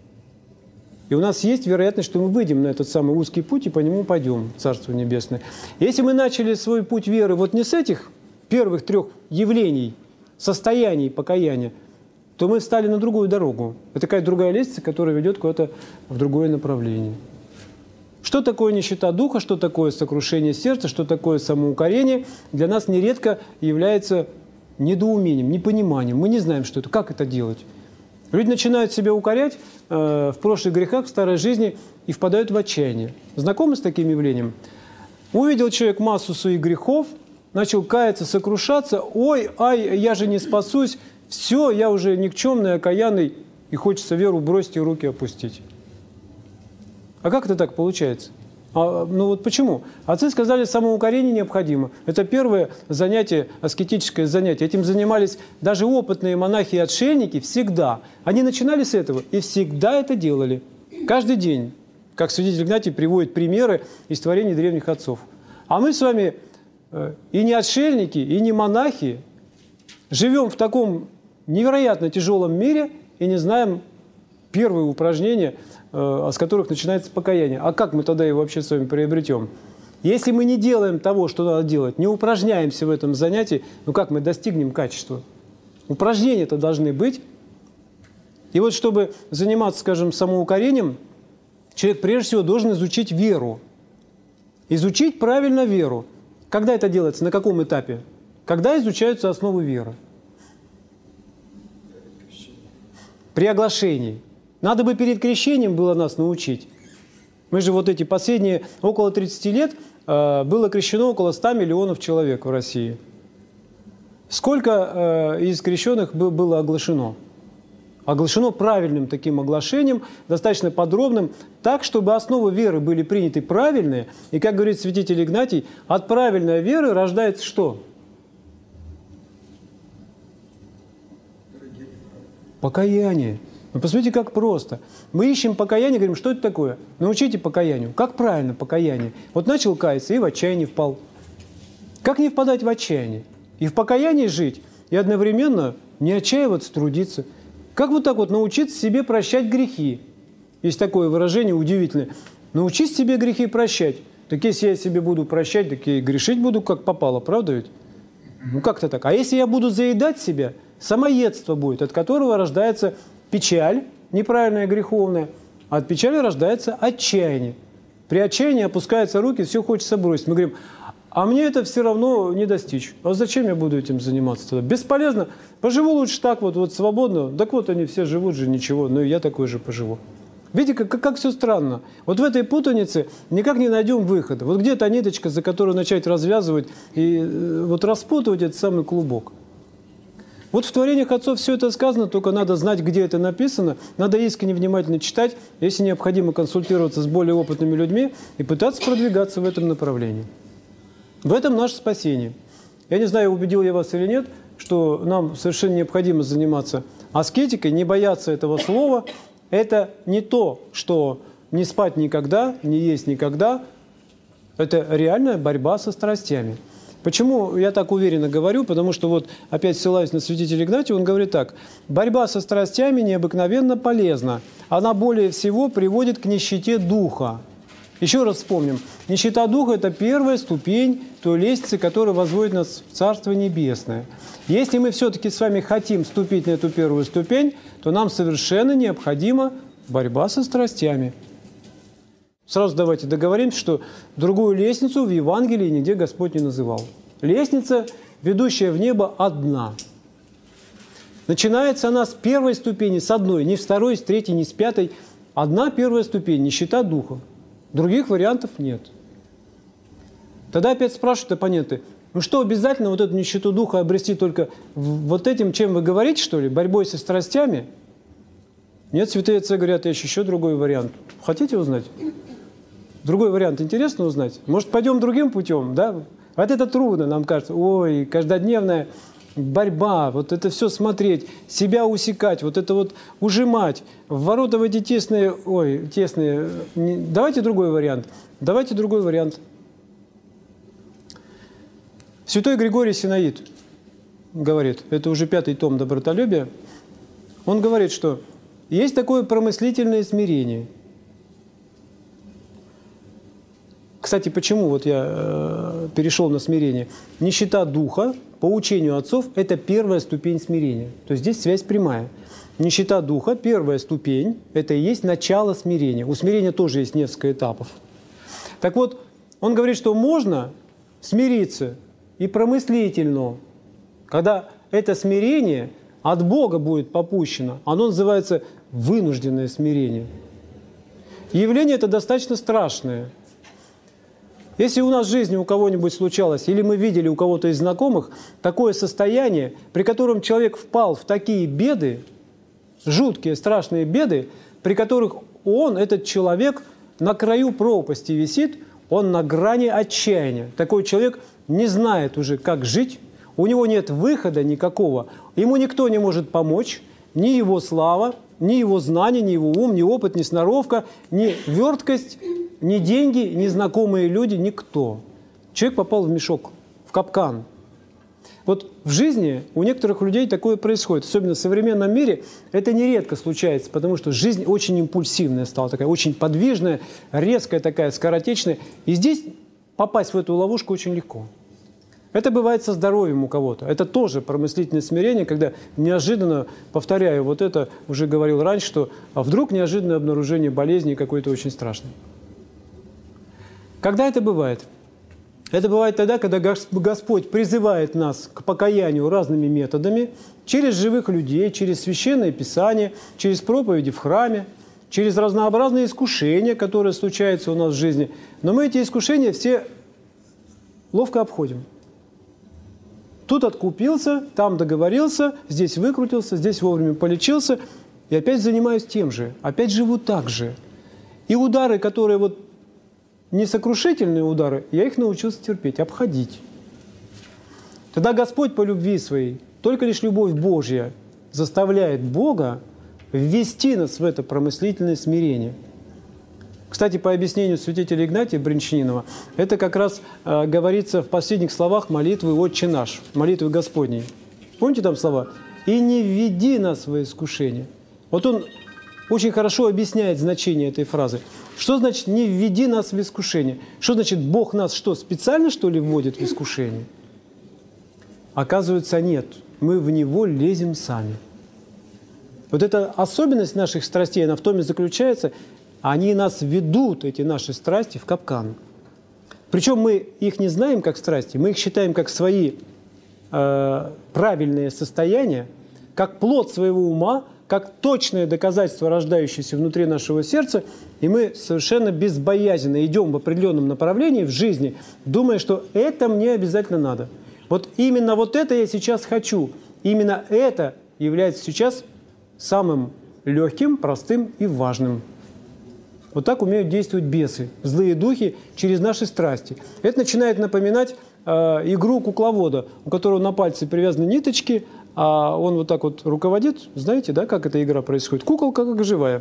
и у нас есть вероятность, что мы выйдем на этот самый узкий путь и по нему пойдем в Царство Небесное. Если мы начали свой путь веры вот не с этих первых трех явлений, состояний покаяния, то мы встали на другую дорогу. Это такая другая лестница, которая ведет куда-то в другое направление. Что такое нищета духа, что такое сокрушение сердца, что такое самоукорение, для нас нередко является недоумением, непониманием. Мы не знаем, что это, как это делать. Люди начинают себя укорять э, в прошлых грехах, в старой жизни и впадают в отчаяние. Знакомы с таким явлением? Увидел человек массу своих грехов, начал каяться, сокрушаться. Ой, ай, я же не спасусь. Все, я уже никчемный, окаянный. И хочется веру бросить и руки опустить. А как это так получается? А, ну вот почему? Отцы сказали, самоукорение необходимо. Это первое занятие, аскетическое занятие. Этим занимались даже опытные монахи и отшельники всегда. Они начинали с этого и всегда это делали. Каждый день. Как святитель Игнатий приводит примеры из творений древних отцов. А мы с вами э, и не отшельники, и не монахи, живем в таком невероятно тяжелом мире и не знаем первые упражнения, э, с которых начинается покаяние. А как мы тогда его вообще с вами приобретем? Если мы не делаем того, что надо делать, не упражняемся в этом занятии, ну как мы достигнем качества? Упражнения-то должны быть. И вот чтобы заниматься, скажем, самоукорением, человек прежде всего должен изучить веру. Изучить правильно веру. Когда это делается? На каком этапе? Когда изучаются основы веры? При оглашении. Надо бы перед крещением было нас научить. Мы же вот эти последние около тридцати лет э, было крещено около ста миллионов человек в России. Сколько э, из крещенных было оглашено? Оглашено правильным таким оглашением, достаточно подробным, так, чтобы основы веры были приняты правильные. И, как говорит святитель Игнатий, от правильной веры рождается что? Покаяние. Ну, посмотрите, как просто. Мы ищем покаяние, говорим, что это такое? Научите покаянию. Как правильно покаяние? Вот начал каяться и в отчаяние впал. Как не впадать в отчаяние? И в покаянии жить, и одновременно не отчаиваться, трудиться. Как вот так вот научиться себе прощать грехи? Есть такое выражение удивительное. Научись себе грехи прощать. Так если я себе буду прощать, так я и грешить буду как попало, правда ведь? Ну как-то так. А если я буду заедать себя, самоедство будет, от которого рождается печаль, неправильная, греховная, а от печали рождается отчаяние. При отчаянии опускаются руки, все хочется бросить. Мы говорим, а мне это все равно не достичь. А зачем я буду этим заниматься тогда? Бесполезно. Поживу лучше так вот, вот свободно. Так вот они все живут же, ничего, но и я такой же поживу. Видите, как, как, как все странно. Вот в этой путанице никак не найдем выхода. Вот где-то ниточка, за которую начать развязывать и э, вот распутывать этот самый клубок. Вот в творениях отцов все это сказано, только надо знать, где это написано, надо искренне внимательно читать, если необходимо консультироваться с более опытными людьми и пытаться продвигаться в этом направлении. В этом наше спасение. Я не знаю, убедил я вас или нет, что нам совершенно необходимо заниматься аскетикой, не бояться этого слова. Это не то, что не спать никогда, не есть никогда. Это реальная борьба со страстями. Почему я так уверенно говорю? Потому что вот опять ссылаюсь на святителя Игнатия, он говорит так. Борьба со страстями необыкновенно полезна. Она более всего приводит к нищете духа. Еще раз вспомним. Нищета духа – это первая ступень той лестницы, которая возводит нас в Царство Небесное. Если мы все-таки с вами хотим вступить на эту первую ступень, то нам совершенно необходима борьба со страстями. Сразу давайте договоримся, что другую лестницу в Евангелии нигде Господь не называл. Лестница, ведущая в небо, одна. Начинается она с первой ступени, с одной, не с второй, с третьей, не с пятой. Одна первая ступень – нищета духа. Других вариантов нет. Тогда опять спрашивают оппоненты, ну что, обязательно вот эту нищету духа обрести только вот этим, чем вы говорите, что ли, борьбой со страстями? Нет, святые отцы говорят, есть еще другой вариант. Хотите узнать? Другой вариант интересно узнать? Может, пойдем другим путем, да? Вот это трудно, нам кажется. Ой, каждодневная борьба, вот это все смотреть, себя усекать, вот это вот ужимать, в ворота в эти тесные, ой, тесные. Давайте другой вариант. Давайте другой вариант. Святой Григорий Синаид говорит, это уже пятый том добротолюбия, он говорит, что есть такое промыслительное смирение. Кстати, почему вот я э, перешел на смирение? Нищета духа, по учению отцов, это первая ступень смирения. То есть здесь связь прямая. Нищета духа, первая ступень, это и есть начало смирения. У смирения тоже есть несколько этапов. Так вот, он говорит, что можно смириться и промыслительно, когда это смирение, от Бога будет попущено. Оно называется вынужденное смирение. И явление это достаточно страшное. Если у нас в жизни у кого-нибудь случалось, или мы видели у кого-то из знакомых такое состояние, при котором человек впал в такие беды, жуткие, страшные беды, при которых он, этот человек, на краю пропасти висит, он на грани отчаяния. Такой человек не знает уже, как жить, у него нет выхода никакого, ему никто не может помочь, ни его слава, ни его знания, ни его ум, ни опыт, ни сноровка, ни верткость, ни деньги, ни знакомые люди, никто. Человек попал в мешок, в капкан. Вот в жизни у некоторых людей такое происходит, особенно в современном мире. Это нередко случается, потому что жизнь очень импульсивная стала, такая очень подвижная, резкая такая, скоротечная. И здесь попасть в эту ловушку очень легко. Это бывает со здоровьем у кого-то. Это тоже промыслительное смирение, когда неожиданно, повторяю, вот это уже говорил раньше, что а вдруг неожиданное обнаружение болезни какой-то очень страшной. Когда это бывает? Это бывает тогда, когда Господь призывает нас к покаянию разными методами, через живых людей, через Священное Писание, через проповеди в храме, через разнообразные искушения, которые случаются у нас в жизни. Но мы эти искушения все ловко обходим. Тут откупился, там договорился, здесь выкрутился, здесь вовремя полечился, и опять занимаюсь тем же, опять живу так же. И удары, которые вот несокрушительные удары, я их научился терпеть, обходить. Тогда Господь по любви своей, только лишь любовь Божья заставляет Бога ввести нас в это промыслительное смирение. Кстати, по объяснению святителя Игнатия Бринчанинова, это как раз э, говорится в последних словах молитвы «Отче наш», молитвы Господней. Помните там слова? «И не введи нас во искушение». Вот он очень хорошо объясняет значение этой фразы. Что значит «не введи нас в искушение»? Что значит Бог нас что, специально, что ли, вводит в искушение? Оказывается, нет. Мы в него лезем сами. Вот эта особенность наших страстей, она в том и заключается, они нас ведут, эти наши страсти, в капкан. Причем мы их не знаем как страсти, мы их считаем как свои э, правильные состояния, как плод своего ума, как точное доказательство, рождающееся внутри нашего сердца, и мы совершенно безбоязненно идем в определенном направлении в жизни, думая, что это мне обязательно надо. Вот именно вот это я сейчас хочу. Именно это является сейчас самым легким, простым и важным. Вот так умеют действовать бесы, злые духи через наши страсти. Это начинает напоминать э, игру кукловода, у которого на пальце привязаны ниточки, а он вот так вот руководит. Знаете, да, как эта игра происходит? Куколка как живая.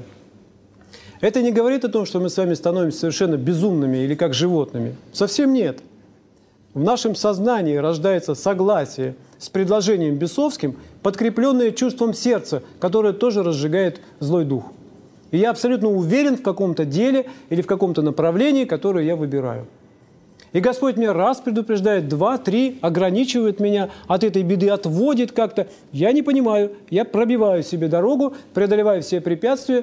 Это не говорит о том, что мы с вами становимся совершенно безумными или как животными. Совсем нет. В нашем сознании рождается согласие с предложением бесовским, подкрепленное чувством сердца, которое тоже разжигает злой дух. И я абсолютно уверен в каком-то деле или в каком-то направлении, которое я выбираю. И Господь меня раз предупреждает, два, три, ограничивает меня от этой беды, отводит как-то. Я не понимаю, я пробиваю себе дорогу, преодолеваю все препятствия.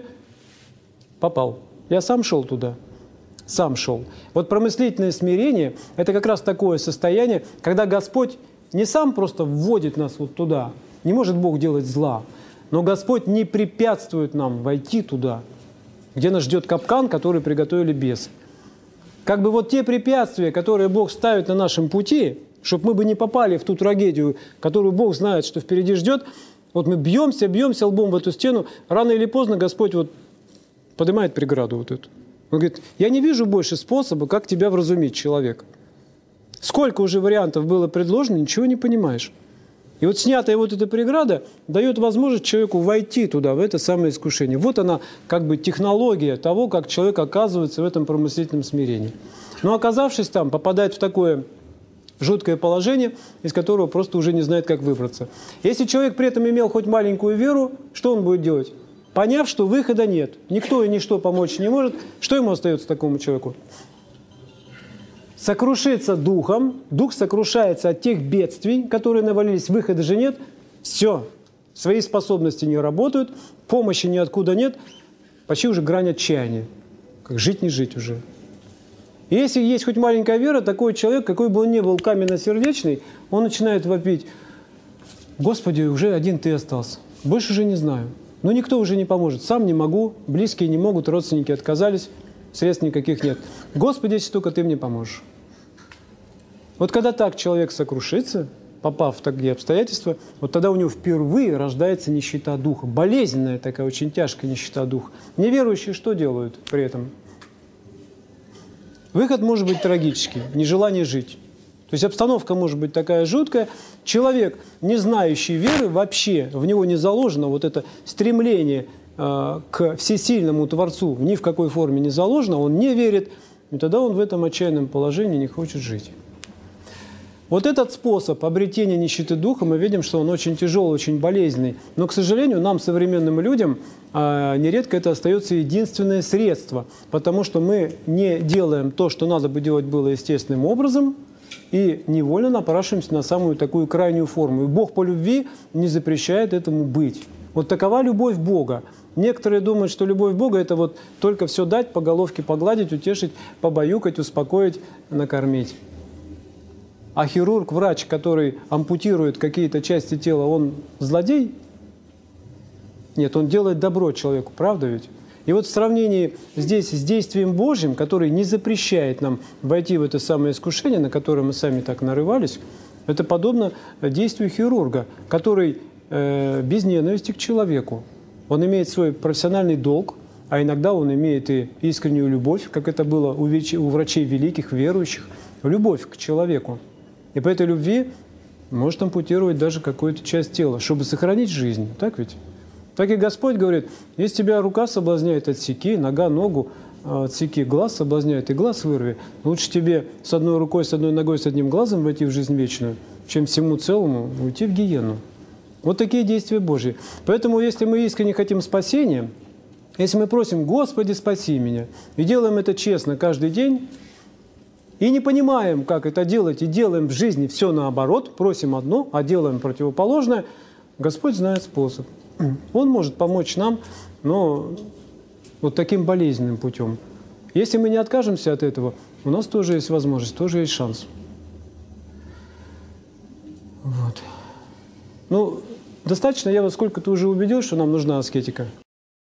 Попал. Я сам шел туда. Сам шел. Вот промыслительное смирение – это как раз такое состояние, когда Господь не сам просто вводит нас вот туда. Не может Бог делать зла. Но Господь не препятствует нам войти туда, где нас ждет капкан, который приготовили бесы. Как бы вот те препятствия, которые Бог ставит на нашем пути, чтобы мы бы не попали в ту трагедию, которую Бог знает, что впереди ждет, вот мы бьемся, бьемся лбом в эту стену, рано или поздно Господь вот поднимает преграду вот эту. Он говорит, я не вижу больше способа, как тебя вразумить, человек. Сколько уже вариантов было предложено, ничего не понимаешь. И вот снятая вот эта преграда дает возможность человеку войти туда, в это самое искушение. Вот она как бы технология того, как человек оказывается в этом промыслительном смирении. Но оказавшись там, попадает в такое жуткое положение, из которого просто уже не знает, как выбраться. Если человек при этом имел хоть маленькую веру, что он будет делать? Поняв, что выхода нет, никто и ничто помочь не может, что ему остается такому человеку? Сокрушиться духом, дух сокрушается от тех бедствий, которые навалились, выхода же нет, все, свои способности не работают, помощи ниоткуда нет, почти уже грань отчаяния, как жить не жить уже. И если есть хоть маленькая вера, такой человек, какой бы он ни был каменно-сердечный, он начинает вопить, Господи, уже один Ты остался, больше уже не знаю. Но никто уже не поможет, сам не могу, близкие не могут, родственники отказались, средств никаких нет. Господи, если только Ты мне поможешь. Вот когда так человек сокрушится, попав в такие обстоятельства, вот тогда у него впервые рождается нищета духа. Болезненная такая, очень тяжкая нищета духа. Неверующие что делают при этом? Выход может быть трагический, нежелание жить. То есть обстановка может быть такая жуткая. Человек, не знающий веры, вообще в него не заложено вот это стремление э, к всесильному Творцу, ни в какой форме не заложено, он не верит, и тогда он в этом отчаянном положении не хочет жить. Вот этот способ обретения нищеты духа, мы видим, что он очень тяжелый, очень болезненный. Но, к сожалению, нам, современным людям, э, нередко это остается единственное средство, потому что мы не делаем то, что надо бы делать было естественным образом, и невольно напрашиваемся на самую такую крайнюю форму. И Бог по любви не запрещает этому быть. Вот такова любовь Бога. Некоторые думают, что любовь Бога – это вот только все дать, по головке погладить, утешить, побаюкать, успокоить, накормить. А хирург, врач, который ампутирует какие-то части тела, он злодей? Нет, он делает добро человеку, правда ведь? И вот в сравнении здесь с действием Божьим, который не запрещает нам войти в это самое искушение, на которое мы сами так нарывались, это подобно действию хирурга, который э, без ненависти к человеку. Он имеет свой профессиональный долг, а иногда он имеет и искреннюю любовь, как это было у, веч... у врачей великих, верующих, любовь к человеку. И по этой любви может ампутировать даже какую-то часть тела, чтобы сохранить жизнь. Так ведь? Так и Господь говорит, если тебя рука соблазняет, отсеки, нога ногу отсеки, глаз соблазняет, и глаз вырви. Лучше тебе с одной рукой, с одной ногой, с одним глазом войти в жизнь вечную, чем всему целому уйти в гиену. Вот такие действия Божьи. Поэтому, если мы искренне хотим спасения, если мы просим «Господи, спаси меня», и делаем это честно каждый день, и не понимаем, как это делать, и делаем в жизни все наоборот, просим одно, а делаем противоположное, Господь знает способ. Он может помочь нам, но вот таким болезненным путем. Если мы не откажемся от этого, у нас тоже есть возможность, тоже есть шанс. Вот. Ну, достаточно, я вас сколько-то уже убедил, что нам нужна аскетика.